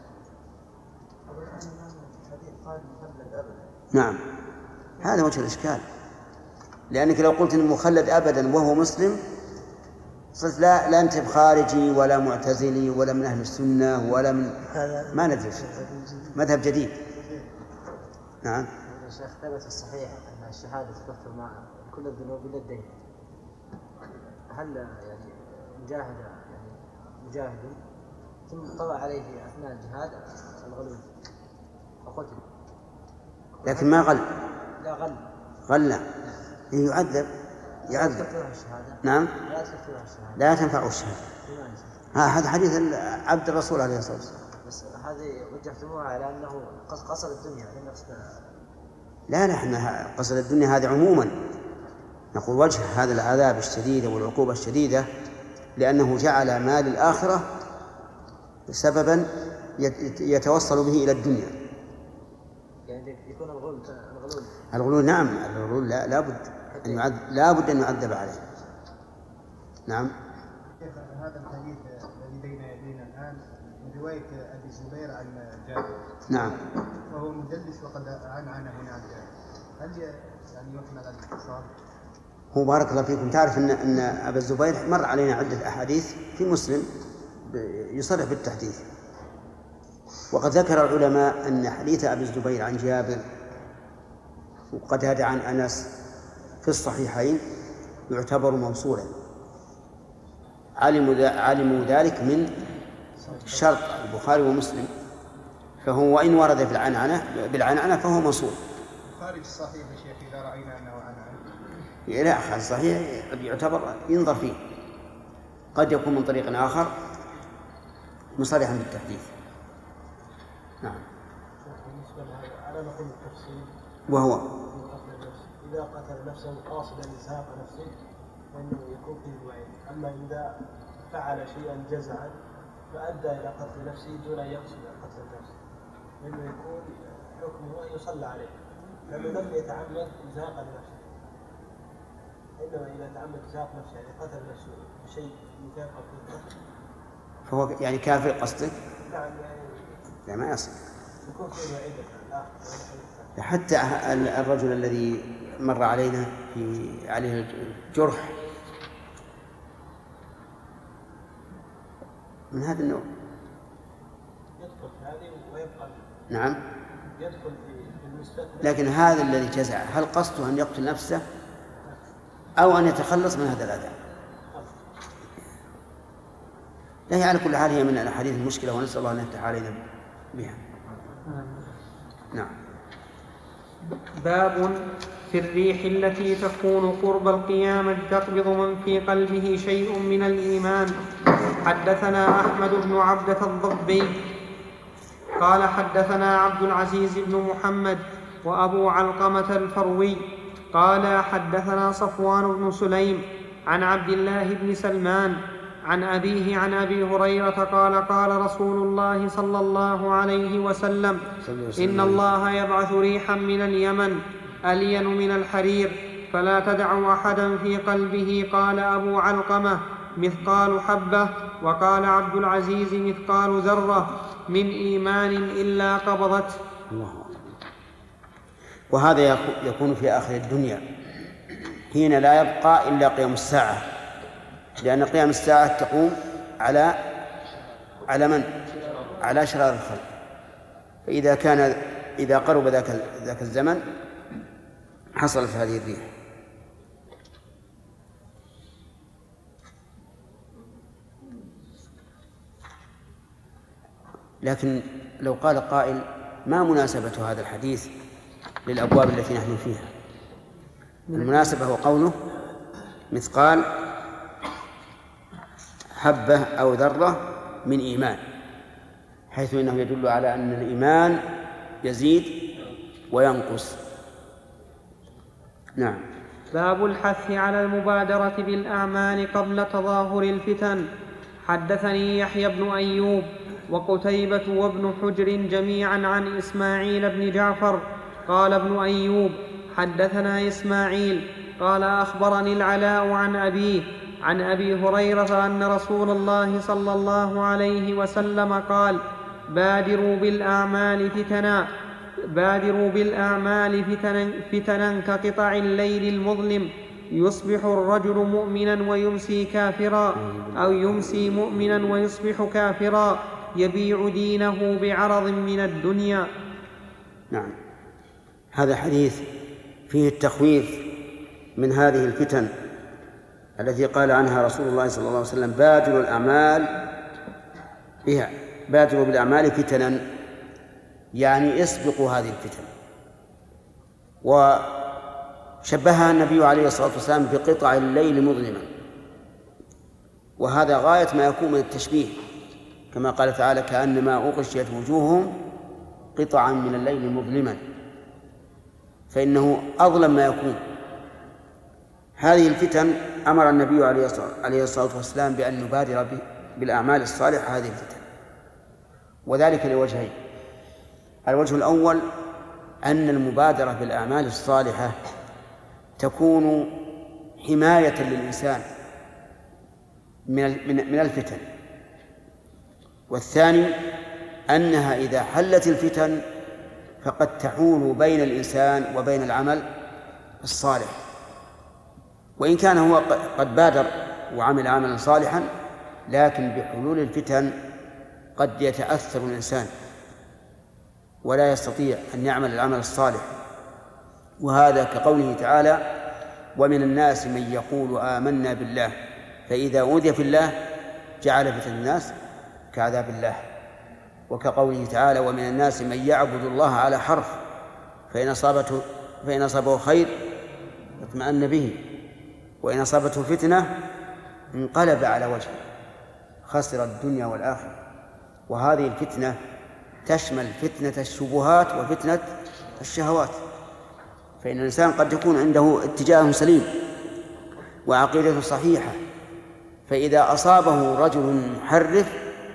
نعم هذا وجه الإشكال، لأنك لو قلت إنه مخلد أبدا وهو مسلم صرت لا لا أنت بخارجي ولا معتزلي ولا من أهل السنة ولا من ما ندري مذهب جديد. نعم يا شيخ ثبت في الصحيح أن الشهادة تكفر مع كل الذنوب إلا الدين، هل يعني مجاهد يعني مجاهد ثم طلع عليه في أثناء الجهاد الغلول فقتل لكن ما غل لا غل غل يعذب يعذب نعم لا تنفع الشهادة. هذا حديث عبد الرسول عليه الصلاة والسلام. بس هذه وجهتموها على أنه قصد الدنيا لنفس. لا نحن قصد الدنيا هذه عموما، نقول وجه هذا العذاب الشديد والعقوبة الشديدة لأنه جعل مال الآخرة سببا يتوصل به إلى الدنيا. يعني يكون الغلول الغلول الغلول نعم الغلول لا لابد أن يعذب لابد أن يعذب عليه. نعم. هذا الحديث الذي بين يدينا الآن من رواية أبي الزبير عن جابر. نعم. وهو مدلس وقد عنعن هناك، هل يعني يحمل الاتصال؟ هو بارك الله فيكم تعرف أن أن أبا الزبير مر علينا عدة أحاديث في مسلم يصرح بالتحديث، وقد ذكر العلماء أن حديث أبي الزبير عن جابر وقتادة عن أنس في الصحيحين يعتبر موصولا، علموا علموا ذلك من شرط البخاري ومسلم، فهو وإن ورد في العنعنة بالعنعنة فهو موصول. خارج الصحيح يا شيخ إذا رأينا أنه عنعنة. لا خارج الصحيح يعتبر ينظر فيه، قد يكون من طريق آخر مصرحا بالتحديث. نعم. بالنسبة على نقول التفصيل وهو إذا قتل نفسه قاصدا إزهاق نفسه فإنه يكون فيه وعيد، أما إذا فعل شيئا جزعا فأدى إلى قتل نفسه دون أن يقصد قتل نفسه فإنه يكون حكمه أن يصلى عليه، لأنه لم يتعمد إزهاق نفسه، إنما إذا تعمد إزهاق نفسه يعني قتل نفسه بشيء مثال قتل نفسه فهو يعني كافر قصدك؟ نعم يعني لا ما يصل. يكون فيه وعيد الآخر. حتى الرجل الذي مر علينا في عليه الجرح من هذا النوع يدخل في هذه ويبقى. نعم. يدخل في المستقبل. لكن هذا الذي جزع هل قصده أن يقتل نفسه أو أن يتخلص من هذا الأذى؟ لا هي على كل حال هي من الأحاديث المشكلة، ونسأل الله أن يفتح علينا بها. نعم. باب في الريح التي تكون قرب القيامة تقبض من في قلبه شيء من الإيمان. حدثنا أحمد بن عبدة الضبي قال حدثنا عبد العزيز بن محمد وأبو علقمة الفروي قال حدثنا صفوان بن سليم عن عبد الله بن سلمان عن أبيه عن أبي هريرة قال قال رسول الله صلى الله عليه وسلم إن الله يبعث ريحا من اليمن ألين من الحرير فلا تدع أحدا في قلبه. قال أبو علقمة مثقال حبة، وقال عبد العزيز مثقال ذرة من إيمان إلا قبضته. الله. وهذا يكون في آخر الدنيا حين لا يبقى إلا قيام الساعة، لأن قيام الساعة تقوم على على من؟ على شرار الخلق. فإذا كان إذا قرب ذاك ذاك الزمن حصلت هذه الريح. لكن لو قال قائل ما مناسبة هذا الحديث للأبواب التي نحن فيها؟ المناسبة هو قوله مثقال حبة أو ذرة من إيمان، حيث إنه يدل على أن الإيمان يزيد وينقص. نعم. باب الحث على المبادرة بالأعمال قبل تظاهر الفتن. حدثني يحيى بن أيوب وقتيبة وابن حجر جميعا عن إسماعيل بن جعفر قال ابن أيوب حدثنا إسماعيل قال أخبرني العلاء عن أبيه عن أبي هريرة أن رسول الله صلى الله عليه وسلم قال بادروا بالأعمال فتنا بادروا بالأعمال فتنا, فتنا كقطع الليل المظلم يصبح الرجل مؤمنا ويمسي كافرا أو يمسي مؤمنا ويصبح كافرا يبيع دينه بعرض من الدنيا. نعم، هذا حديث فيه التخويف من هذه الفتن التي قال عنها رسول الله صلى الله عليه وسلم بادروا الأعمال بها بادروا بالأعمال فتنا، يعني اسبقوا هذه الفتن. وشبهها النبي عليه الصلاة والسلام بقطع الليل مظلما، وهذا غاية ما يكون من التشبيه، كما قال تعالى كأنما أغشيت وجوههم قطعا من الليل مظلما، فإنه أظلم ما يكون. هذه الفتن أمر النبي عليه الصلاة والسلام بأن نبادر بالأعمال الصالحة هذه الفتن، وذلك لوجهين. الوجه الأول أن المبادرة بالأعمال الصالحة تكون حماية للإنسان من الفتن، والثاني أنها إذا حلت الفتن فقد تحول بين الإنسان وبين العمل الصالح، وإن كان هو قد بادر وعمل عملا صالحا، لكن بحلول الفتن قد يتأثر الإنسان ولا يستطيع أن يعمل العمل الصالح. وهذا كقوله تعالى ومن الناس من يقول آمنا بالله فإذا أوذي في الله جعل فتنة الناس كعذاب الله، وكقوله تعالى ومن الناس من يعبد الله على حرف فإن أصابته فإن أصابه خير اطمأن به وإن أصابته فتنة انقلب على وجهه خسر الدنيا والآخرة. وهذه الفتنة تشمل فتنة الشبهات وفتنة الشهوات، فإن الإنسان قد يكون عنده اتجاه سليم وعقيدة صحيحة، فإذا أصابه رجل محرف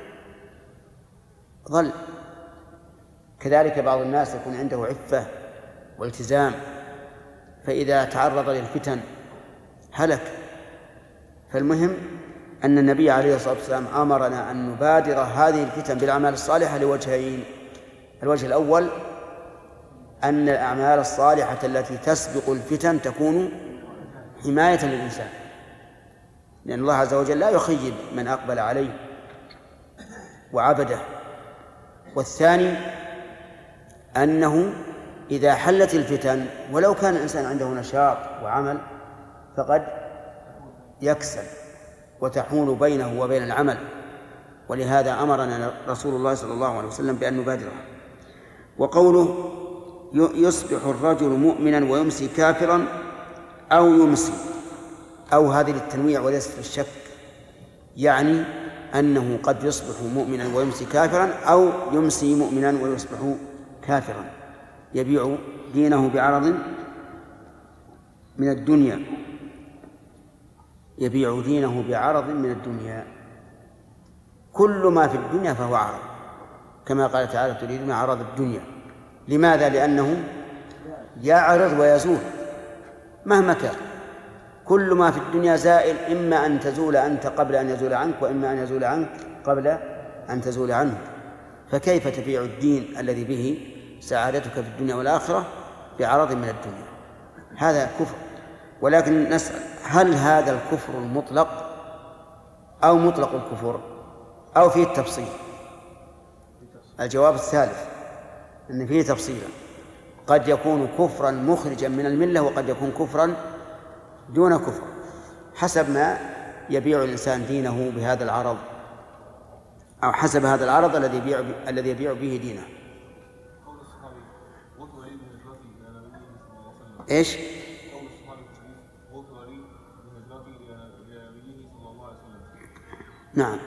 ضل. كذلك بعض الناس يكون عنده عفة والتزام، فإذا تعرض للفتن هلك. فالمهم أن النبي عليه الصلاة والسلام أمرنا أن نبادر هذه الفتن بالأعمال الصالحة لوجهين. الوجه الأول أن الأعمال الصالحة التي تسبق الفتن تكون حماية للإنسان، لأن الله عز وجل لا يخيب من أقبل عليه وعبده. والثاني أنه إذا حلت الفتن ولو كان الإنسان عنده نشاط وعمل فقد يكسل وتحول بينه وبين العمل، ولهذا أمرنا رسول الله صلى الله عليه وسلم بأن نبادرها. وقوله يصبح الرجل مؤمنا ويمسي كافرا أو يمسي، أو هذه للتنويع وليس للشك، يعني أنه قد يصبح مؤمنا ويمسي كافرا أو يمسي مؤمنا ويصبح كافرا يبيع دينه بعرض من الدنيا يبيع دينه بعرض من الدنيا. كل ما في الدنيا فهو عرض، كما قال تعالى تريدون عرض الدنيا. لماذا؟ لأنه يعرض ويزول مهما كان. كل ما في الدنيا زائل، إما أن تزول أنت قبل أن يزول عنك، وإما أن يزول عنك قبل أن تزول عنه. فكيف تبيع الدين الذي به سعادتك في الدنيا والآخرة بعرض من الدنيا؟ هذا كفر. ولكن نسأل هل هذا الكفر المطلق أو مطلق الكفر أو فيه التفصيل؟ الجواب الثالث أن فيه تفصيلا. قد يكون كفرا مخرجا من الملة وقد يكون كفرا دون كفر، حسب ما يبيع الإنسان دينه بهذا العرض، أو حسب هذا العرض الذي يبيع الذي يبيع به دينه. إيش؟ نعم.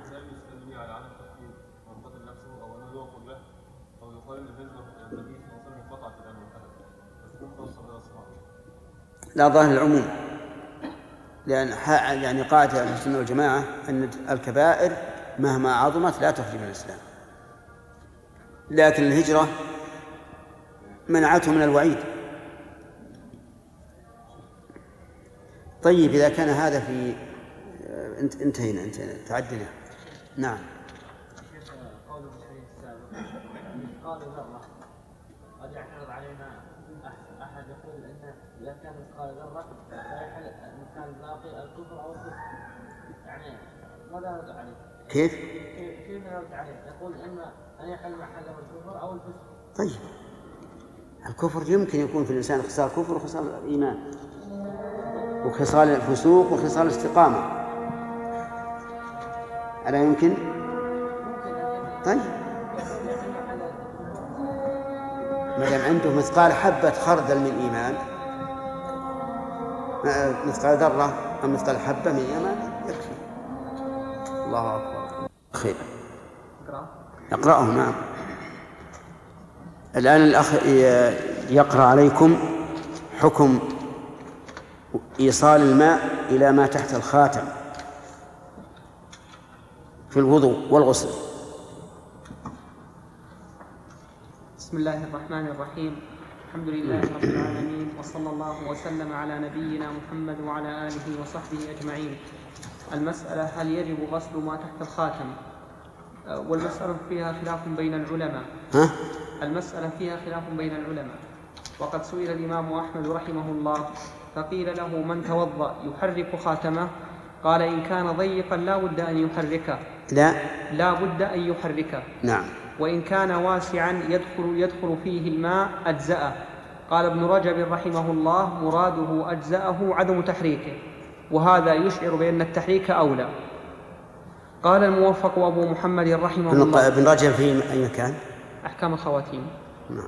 لا، ظاهر العموم، لأن يعني قاعدة أهل السنة والجماعة أن الكبائر مهما عظمت لا تخرج من الإسلام، لكن الهجرة منعته من الوعيد، طيب إذا كان هذا في انتهينا انتهينا تعدنا. نعم. قول الشيخ السابق قال ذرة قد يعترض علينا أحد يقول أن إذا كان مثقال ذرة فيحل المثال الباقي الكفر أو الكفر، يعني ماذا نرد عليه؟ كيف؟ كيف نرد عليه؟ يقول إما أن يحل محله الكفر أو الفسق. طيب الكفر يمكن يكون في الإنسان خصال كفر وخصال إيمان وخصال الفسوق وخصال الاستقامة، ألا يمكن؟ طيب ما دام عنده مثقال حبة خردل من إيمان، مثقال ذرة أو مثقال حبة من إيمان يكفي. الله أكبر. خير اقرأه. نعم. الآن الأخ يقرأ عليكم حكم إيصال الماء إلى ما تحت الخاتم في الوضوء والغسل. بسم الله الرحمن الرحيم. الحمد لله رب العالمين، وصلى الله وسلم على نبينا محمد وعلى آله وصحبه أجمعين. المسألة هل يجب غسل ما تحت الخاتم؟ والمسألة فيها خلاف بين العلماء. ها؟ المسألة فيها خلاف بين العلماء، وقد سئل الإمام أحمد رحمه الله فقيل له من توضأ يحرك خاتمه؟ قال إن كان ضيقا لا بد أن يحركه. لا لا بد أن يحركه. نعم. وإن كان واسعا يدخل, يدخل فيه الماء أجزأه. قال ابن رجب رحمه الله مراده أجزأه عدم تحريكه، وهذا يشعر بأن التحريك أولى. قال الموفق أبو محمد رحمه الله. ابن رجب في أي مكان؟ أحكام الخواتيم. نعم.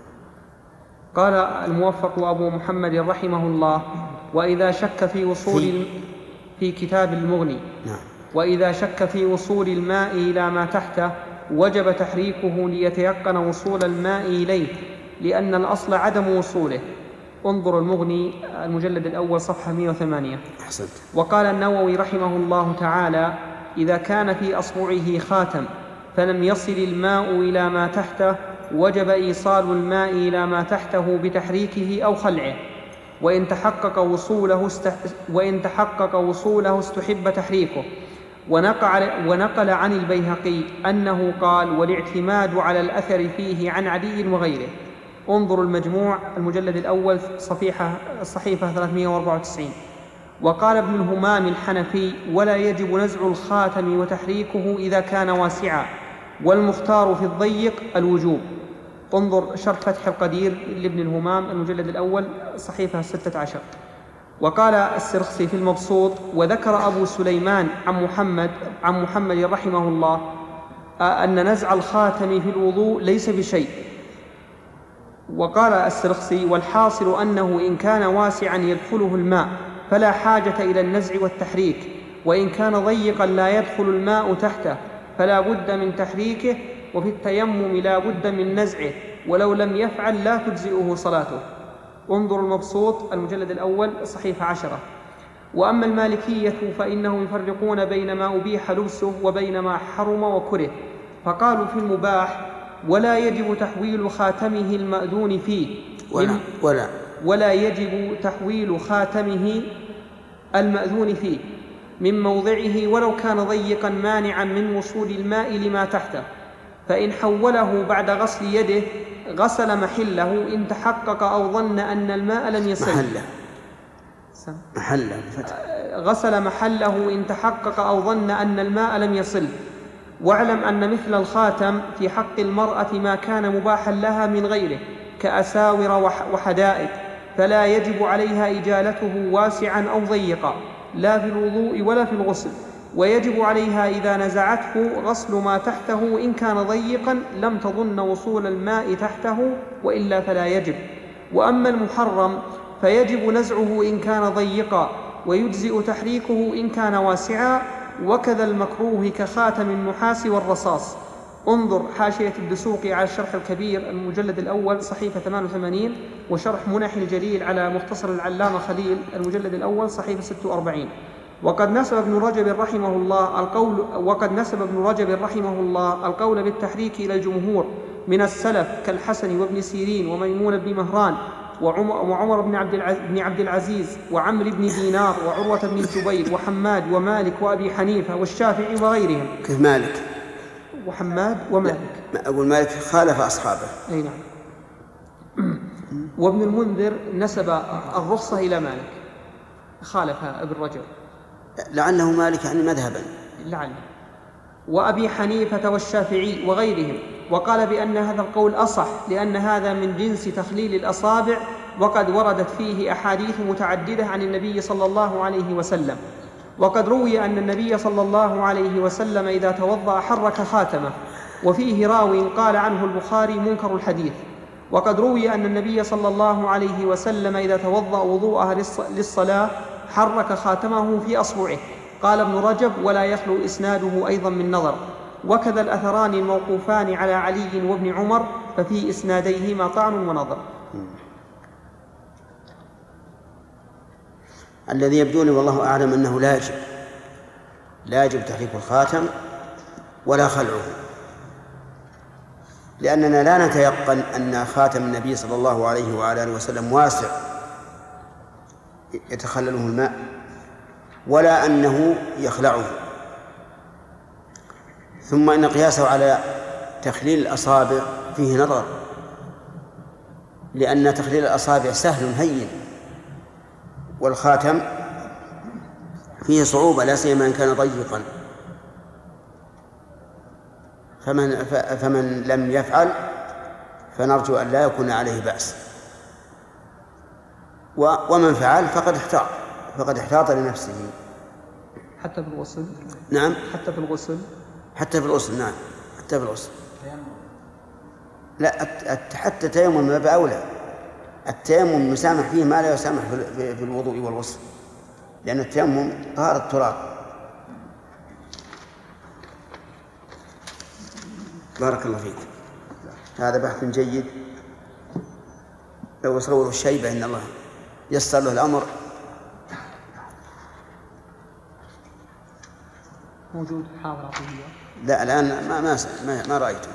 قال الموفق أبو محمد رحمه الله وإذا شك في وصول في, في كتاب المغني. نعم. وإذا شك في وصول الماء إلى ما تحته وجب تحريكه ليتيقن وصول الماء إليه، لأن الأصل عدم وصوله. انظر المغني المجلد الأول صفحة مئة وثمانية. أحسنت. وقال النووي رحمه الله تعالى إذا كان في أصبعه خاتم فلم يصل الماء إلى ما تحته وجب إيصال الماء إلى ما تحته بتحريكه أو خلعه، وإن تحقق وصوله است... وإن تحقق وصوله استحب تحريكه. ونقل, ونقل عن البيهقي أنه قال والاعتماد على الأثر فيه عن عدي وغيره. انظروا المجموع المجلد الأول صفيحة صحيفة ثلاثمئة وأربعة وتسعين. وقال ابن الهمام الحنفي ولا يجب نزع الخاتم وتحريكه إذا كان واسعا، والمختار في الضيق الوجوب. انظر شرح فتح القدير لابن الهمام المجلد الأول صحيفة ستة عشر. وقال السرخسي في المبسوط وذكر أبو سليمان عن محمد عن محمد رحمه الله أن نزع الخاتم في الوضوء ليس بشيء. وقال السرخسي والحاصل أنه إن كان واسعا يدخله الماء فلا حاجة إلى النزع والتحريك، وإن كان ضيقا لا يدخل الماء تحته فلا بد من تحريكه، وفي التيمم لا بد من نزعه، ولو لم يفعل لا تجزئه صلاته. انظر المبسوط المجلد الأول صحيفة عشرة. وأما المالكية فإنهم يفرقون بين ما أبيح لبسه وبين ما حرم وكره، فقالوا في المباح ولا يجب تحويل خاتمه المأذون فيه ولا, ولا, ولا يجب تحويل خاتمه المأذون فيه من موضعه ولو كان ضيقا مانعا من وصول الماء لما تحته، فإن حوله بعد غسل يده غسل محله إن تحقق أو ظن أن الماء لم يصل. محله محله غسل محله إن تحقق أو ظن أن الماء لم يصل. واعلم أن مثل الخاتم في حق المرأة ما كان مباحا لها من غيره كأساور وحدائق، فلا يجب عليها إجالته واسعا أو ضيقا لا في الوضوء ولا في الغسل، ويجب عليها إذا نزعته غسل ما تحته إن كان ضيقا لم تظن وصول الماء تحته، وإلا فلا يجب. وأما المحرم فيجب نزعه إن كان ضيقا، ويجزئ تحريكه إن كان واسعا، وكذا المكروه كخاتم النحاس والرصاص. انظر حاشية الدسوقي على الشرح الكبير المجلد الأول صحيفة ثمانية وثمانين، وشرح منح الجليل على مختصر العلامة خليل المجلد الأول صحيفة ستة وأربعين. وقد نسب ابن رجب رحمه الله القول وقد نسب ابن رجب رحمه الله القول بالتحريك إلى الجمهور من السلف كالحسن وابن سيرين وميمون بن مهران، وعمر بن عبد العزيز وعمرو بن دينار وعروة بن الزبير وحماد ومالك وأبي حنيفة والشافعي وغيرهم. كيف مالك؟ وحماد ومالك. أقول مالك خالف أصحابه. أي نعم. وابن المنذر نسب الرخصة إلى مالك، خالف ابن رجب. لعله مالك يعني مذهبا. لعله. وأبي حنيفة والشافعي وغيرهم، وقال بأن هذا القول أصح لأن هذا من جنس تخليل الأصابع، وقد وردت فيه أحاديث متعددة عن النبي صلى الله عليه وسلم. وقد روي أن النبي صلى الله عليه وسلم إذا توضأ حرك خاتمه، وفيه راو قال عنه البخاري منكر الحديث. وقد روي أن النبي صلى الله عليه وسلم إذا توضأ وضوءه للصلاة حرك خاتمه في أصبعه. قال ابن رجب: ولا يخلو إسناده أيضا من نظر. وكذا الأثران الموقوفان على علي وابن عمر ففي إسناديهما طعن ونظر. الذي يبدو لي والله أعلم أنه لا يجب لا يجب تحريك الخاتم ولا خلعه، لأننا لا نتيقن أن خاتم النبي صلى الله عليه وعلى آله وسلم واسع يتخلله الماء، ولا أنه يخلعه. ثم إن قياسه على تخليل الأصابع فيه نظر، لأن تخليل الأصابع سهل هين، والخاتم فيه صعوبة لا سيما إن كان ضيقا. فمن, فمن لم يفعل فنرجو أن لا يكون عليه بأس، ومن فعل فقد احتاط فقد احتاط لنفسه. حتى في الغسل؟ نعم، حتى في الغسل حتى في الغسل نعم حتى في الغسل. لا، حتى تيمم ما بأولى. التيمم مسامح فيه ما لا يسامح في الوضوء والغسل، لأن التيمم طهارة التراب. بارك الله فيك. هذا بحث جيد، لو صوروا الشيبة إن الله يسر له الأمر. موجود حاضرة فيه؟ لا الآن ما ما ما, ما رأيته.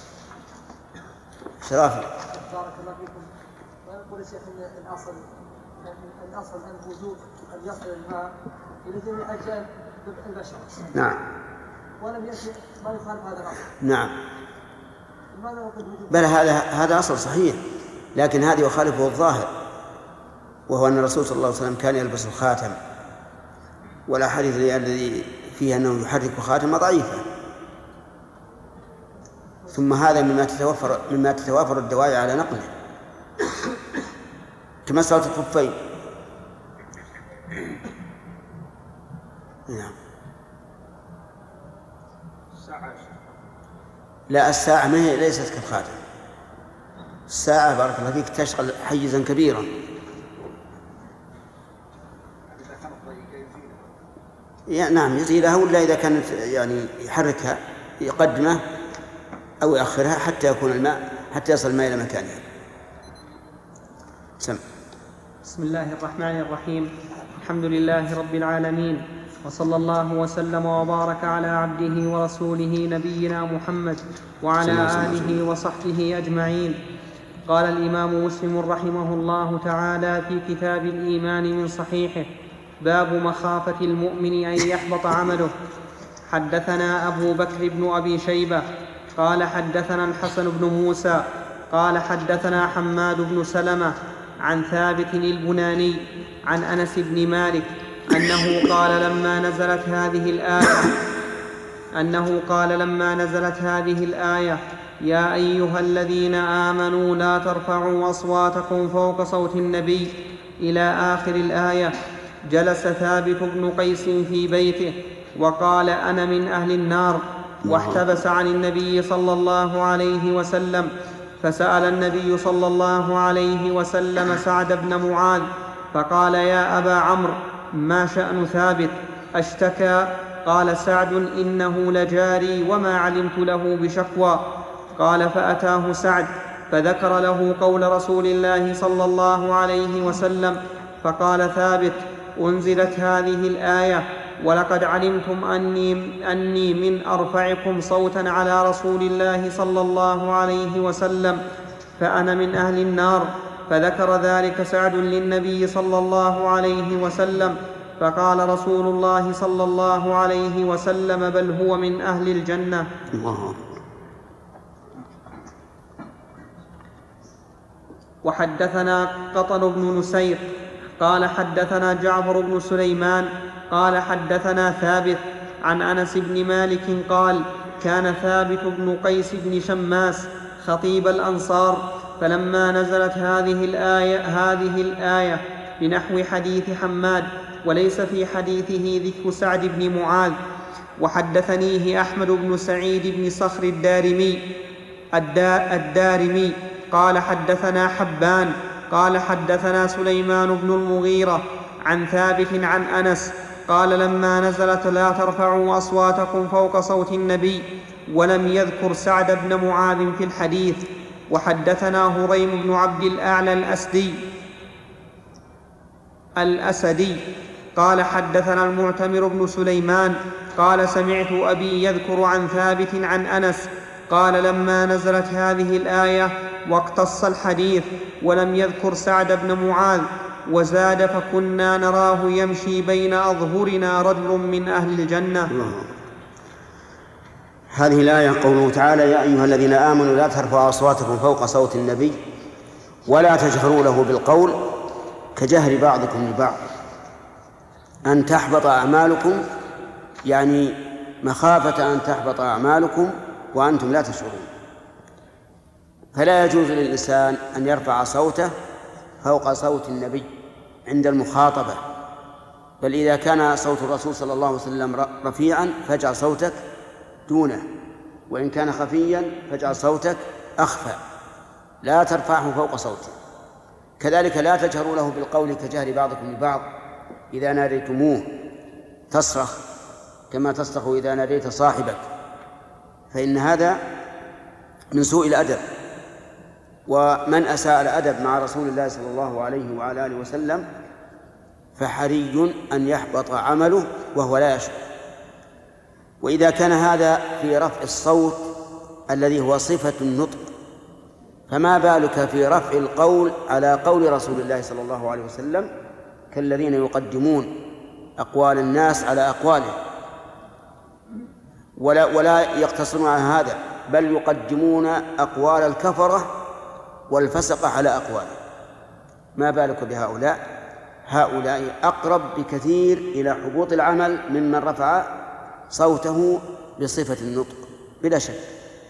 شرافي. بارك الله فيكم. ويقول الشيخ ان الاصل الاصل ان وجوب ان يصل الماء الى جميع اجزاء البشر. نعم. ولم يأتي ما يخالف هذا الاصل. نعم. بل هذا هذا أصل صحيح، لكن هذا يخالفه الظاهر، وهو أن الرسول صلى الله عليه وسلم كان يلبس الخاتم، والأحاديث الذي فيها أنه يحرك خاتم ضعيفة. ثم هذا مما تتوفر مما تتوافر الدواعي على نقله، كمسألة الخفين. نعم. لا، الساعة ما هي ليست كالخاتم. الساعة بارك الله فيك تشغل حيزا كبيرا. يعني نعم يزيلها، ولا إذا كانت يعني يحركها يقدمه أو يأخرها حتى يكون الماء حتى يصل الماء إلى مكانها. سم. بسم الله الرحمن الرحيم. الحمد لله رب العالمين، وصلى الله وسلم وبارك على عبده ورسوله نبينا محمد وعلى آله وصحبه أجمعين. قال الإمام مسلم رحمه الله تعالى في كتاب الإيمان من صحيحه: باب مخافة المؤمن أن يحبط عمله. حدثنا أبو بكر بن أبي شيبة قال حدثنا الحسن بن موسى قال حدثنا حماد بن سلمة عن ثابت البناني عن أنس بن مالك أنه قال لما نزلت هذه الآية أنه قال لما نزلت هذه الآية: يا أيها الذين آمنوا لا ترفعوا أصواتكم فوق صوت النبي إلى آخر الآية، جلس ثابت بن قيس في بيته وقال: أنا من أهل النار، واحتبس عن النبي صلى الله عليه وسلم، فسأل النبي صلى الله عليه وسلم سعد بن معاذ فقال: يا أبا عمرو، ما شأن ثابت؟ أشتكى؟ قال سعد: إنه لجاري وما علمت له بشكوى. قال: فأتاه سعد فذكر له قول رسول الله صلى الله عليه وسلم، فقال ثابت: أنزلت هذه الآية: ولقد علمتم أني, أني من أرفعكم صوتا على رسول الله صلى الله عليه وسلم، فأنا من أهل النار. فذكر ذلك سعد للنبي صلى الله عليه وسلم، فقال رسول الله صلى الله عليه وسلم: بل هو من أهل الجنة. الله. وحدثنا قطن بن نسير قال حدثنا جعفر بن سليمان قال حدثنا ثابت عن أنس بن مالك قال: كان ثابت بن قيس بن شماس خطيب الأنصار، فلما نزلت هذه الآية, هذه الآية بنحو حديث حماد وليس في حديثه ذكر سعد بن معاذ. وحدثنيه أحمد بن سعيد بن صخر الدارمي الدارمي قال حدثنا حبان قال حدثنا سليمان بن المغيرة عن ثابت عن أنس قال: لما نزلت لا ترفعوا أصواتكم فوق صوت النبي، ولم يذكر سعد بن معاذ في الحديث. وحدثنا هريم بن عبد الأعلى الأسدي الأسدي قال حدثنا المعتمر بن سليمان قال: سمعت أبي يذكر عن ثابت عن أنس قال: لما نزلت هذه الآية واقتص الحديث ولم يذكر سعد بن معاذ وزاد: فكنا نراه يمشي بين أظهرنا رجل من أهل الجنة. الله. هذه الآية قوله تعالى: يا أيها الذين آمنوا لا ترفعوا أصواتكم فوق صوت النبي ولا تجهروا له بالقول كجهر بعضكم لبعض أن تحبط أعمالكم، يعني مخافة أن تحبط أعمالكم وأنتم لا تشعرون. فلا يجوز للإنسان أن يرفع صوته فوق صوت النبي عند المخاطبة، بل إذا كان صوت الرسول صلى الله عليه وسلم رفيعا فاجعل صوتك دونه، وإن كان خفيا فاجعل صوتك أخفى، لا ترفعه فوق صوته. كذلك لا تجهروا له بالقول كجهر بعضكم لبعض، إذا ناديتموه تصرخ كما تصرخ إذا ناديت صاحبك، فإن هذا من سوء الأدب، ومن أساء الأدب مع رسول الله صلى الله عليه وعلى آله وسلم فحري أن يحبط عمله وهو لا يشعر. وإذا كان هذا في رفع الصوت الذي هو صفة النطق، فما بالك في رفع القول على قول رسول الله صلى الله عليه وسلم، كالذين يقدمون أقوال الناس على أقواله، ولا, ولا يقتصرون على هذا، بل يقدمون أقوال الكفرة والفسقة على أقواله. ما بالك بهؤلاء؟ هؤلاء أقرب بكثير إلى حبوط العمل ممن رفع صوته بصفة النطق بلا شك.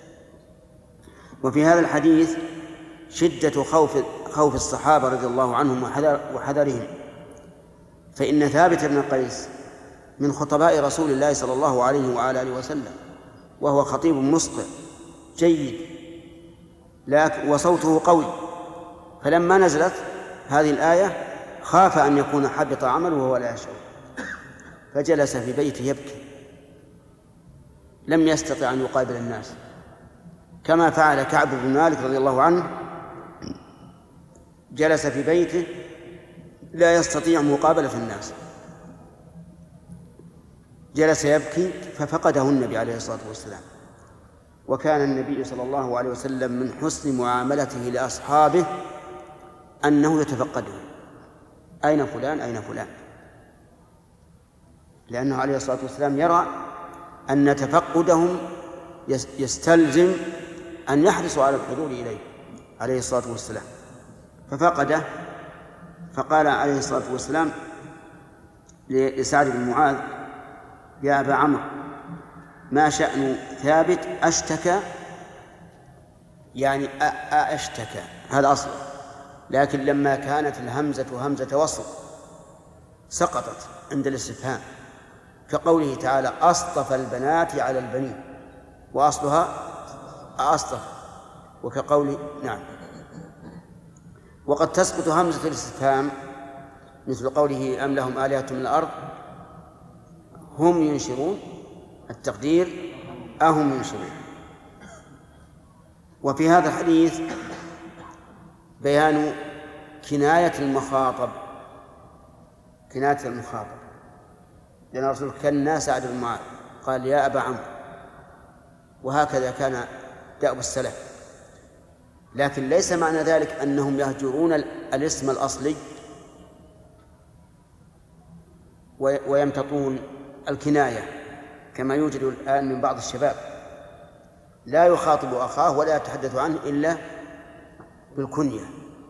وفي هذا الحديث شدة خوف خوف الصحابة رضي الله عنهم وحذر وحذرهم، فإن ثابت بن قيس من خطباء رسول الله صلى الله عليه وعلى آله وسلم، وهو خطيب مسطع جيد لكن وصوته قوي، فلما نزلت هذه الآية خاف أن يكون حبط عمله وهو لا يشعر، فجلس في بيته يبكي، لم يستطع أن يقابل الناس، كما فعل كعب بن مالك رضي الله عنه، جلس في بيته لا يستطيع مقابلة الناس، جلس يبكي ففقده النبي عليه الصلاة والسلام. وكان النبي صلى الله عليه وسلم من حسن معاملته لأصحابه أنه يتفقدهم: أين فلان أين فلان، لأنه عليه الصلاة والسلام يرى أن تفقدهم يستلزم أن يحرصوا على الحضور إليه عليه الصلاة والسلام، ففقده. فقال عليه الصلاة والسلام لسعد بن معاذ: يا أبا عمرو، ما شأن ثابت أشتكى، يعني أشتكى هذا أصله، لكن لما كانت الهمزة همزة وصل سقطت عند الاستفهام، كقوله تعالى: أصطفى البنات على البنين، وأصلها أصطفى، وكقوله نعم. وقد تسقط همزة الاستفهام مثل قوله: أم لهم آلهة من الأرض هم ينشرون، التقدير أهم ينشرون. وفي هذا الحديث بيان كناية المخاطب، كناية المخاطب، لأن الرسول كنا سعد بن معاذ قال: يا أبا عمرو، وهكذا كان دأب السلف، لكن ليس معنى ذلك أنهم يهجرون الاسم الأصلي ويمتطون الكناية كما يوجد الآن من بعض الشباب، لا يخاطب أخاه ولا يتحدث عنه إلا بالكنية،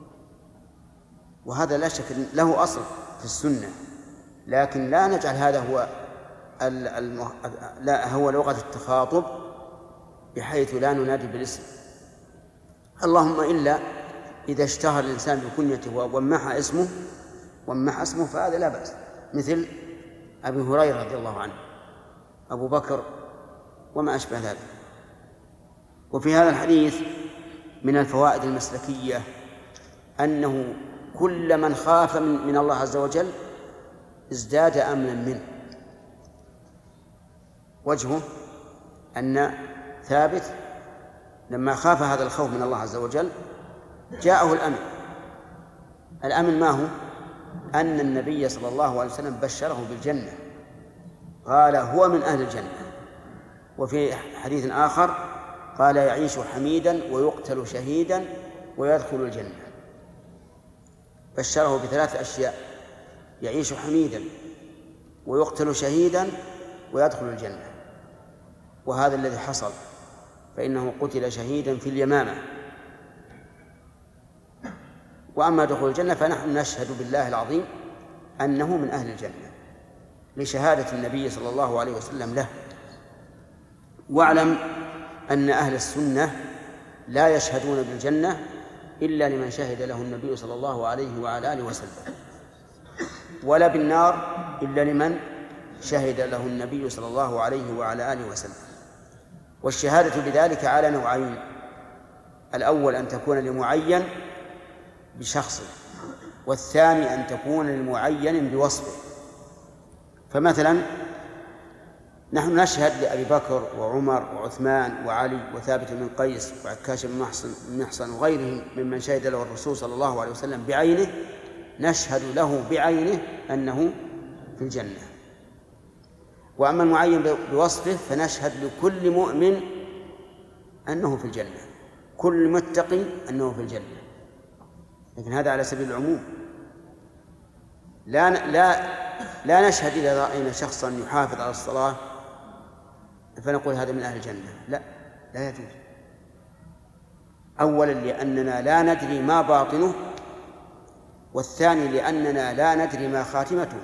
وهذا لا شك له أصل في السنة، لكن لا نجعل هذا هو المه... لا هو لغة التخاطب بحيث لا ننادي بالاسم. اللهم إلا إذا اشتهر الإنسان بكنيته ومح اسمه ومح اسمه فهذا لا بأس، مثل أبي هريرة رضي الله عنه، أبو بكر، وما أشبه ذلك. وفي هذا الحديث من الفوائد المسلكية أنه كل من خاف من, من الله عز وجل ازداد أمنا منه. وجهه أن ثابت لما خاف هذا الخوف من الله عز وجل جاءه الأمن. الأمن ما هو؟ أن النبي صلى الله عليه وسلم بشره بالجنة، قال هو من أهل الجنة. وفي حديث آخر قال يعيش حميدا ويقتل شهيدا ويدخل الجنة. بشره بثلاث أشياء: يعيش حميدا ويقتل شهيدا ويدخل الجنة. وهذا الذي حصل، فإنه قتل شهيدا في اليمامة. وأما دخول الجنة فنحن نشهد بالله العظيم أنه من أهل الجنة لشهادة النبي صلى الله عليه وسلم له. واعلم أن أهل السنة لا يشهدون بالجنة إلا لمن شهد له النبي صلى الله عليه وعلى آله وسلم، ولا بالنار إلا لمن شهد له النبي صلى الله عليه وعلى آله وسلم. والشهادة بذلك على نوعين: الأول أن تكون لمعين بشخصه، والثاني أن تكون لمعين بوصفه. فمثلا نحن نشهد لأبي بكر وعمر وعثمان وعلي وثابت بن قيس وعكاش بن محصن وغيرهم ممن شهد له الرسول صلى الله عليه وسلم بعينه، نشهد له بعينه أنه في الجنة. وأما المعين بوصفه فنشهد لكل مؤمن أنه في الجنة، كل متقي أنه في الجنة، لكن هذا على سبيل العموم. لا لا لا نشهد إذا رأينا شخصا يحافظ على الصلاة فنقول هذا من أهل الجنة، لا لا يجوز. أولا لأننا لا ندري ما باطنه، والثاني لأننا لا ندري ما خاتمته،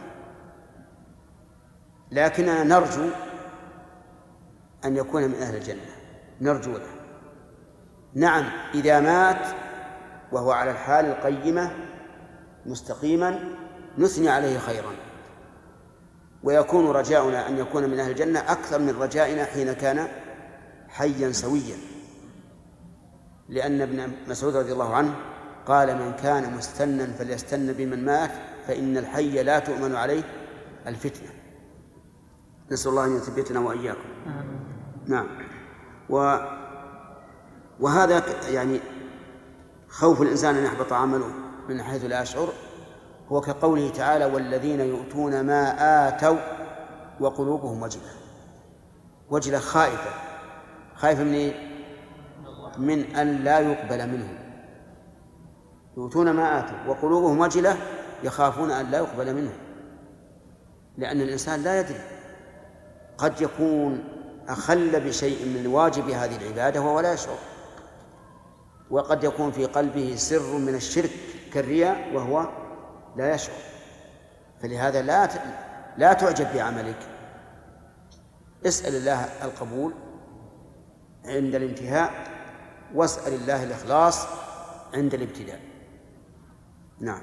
لكننا نرجو أن يكون من أهل الجنة، نرجو له. نعم إذا مات وهو على الحال القيمة مستقيما نثني عليه خيرا، ويكون رجاؤنا أن يكون من أهل الجنة أكثر من رجائنا حين كان حيا سويا، لأن ابن مسعود رضي الله عنه قال: من كان مستنا فليستن بمن مات فإن الحي لا تؤمن عليه الفتنة. نسأل الله أن يثبتنا وإياكم. نعم. و... وهذا يعني خوف الإنسان أن يحبط عمله من حيث لا يشعر، هو كقوله تعالى: والذين يؤتون ما آتوا وقلوبهم وجلة. وجلة خائفة، خائفة من من أن لا يقبل منهم. يؤتون ما آتوا وقلوبهم وجلة، يخافون أن لا يقبل منهم، لأن الإنسان لا يدري، قد يكون أخل بشيء من واجب هذه العبادة وهو لا يشعر، وقد يكون في قلبه سر من الشرك كالرياء وهو لا يشعر. فلهذا لا لا تعجب بعملك، اسأل الله القبول عند الانتهاء، واسأل الله الإخلاص عند الابتداء. نعم.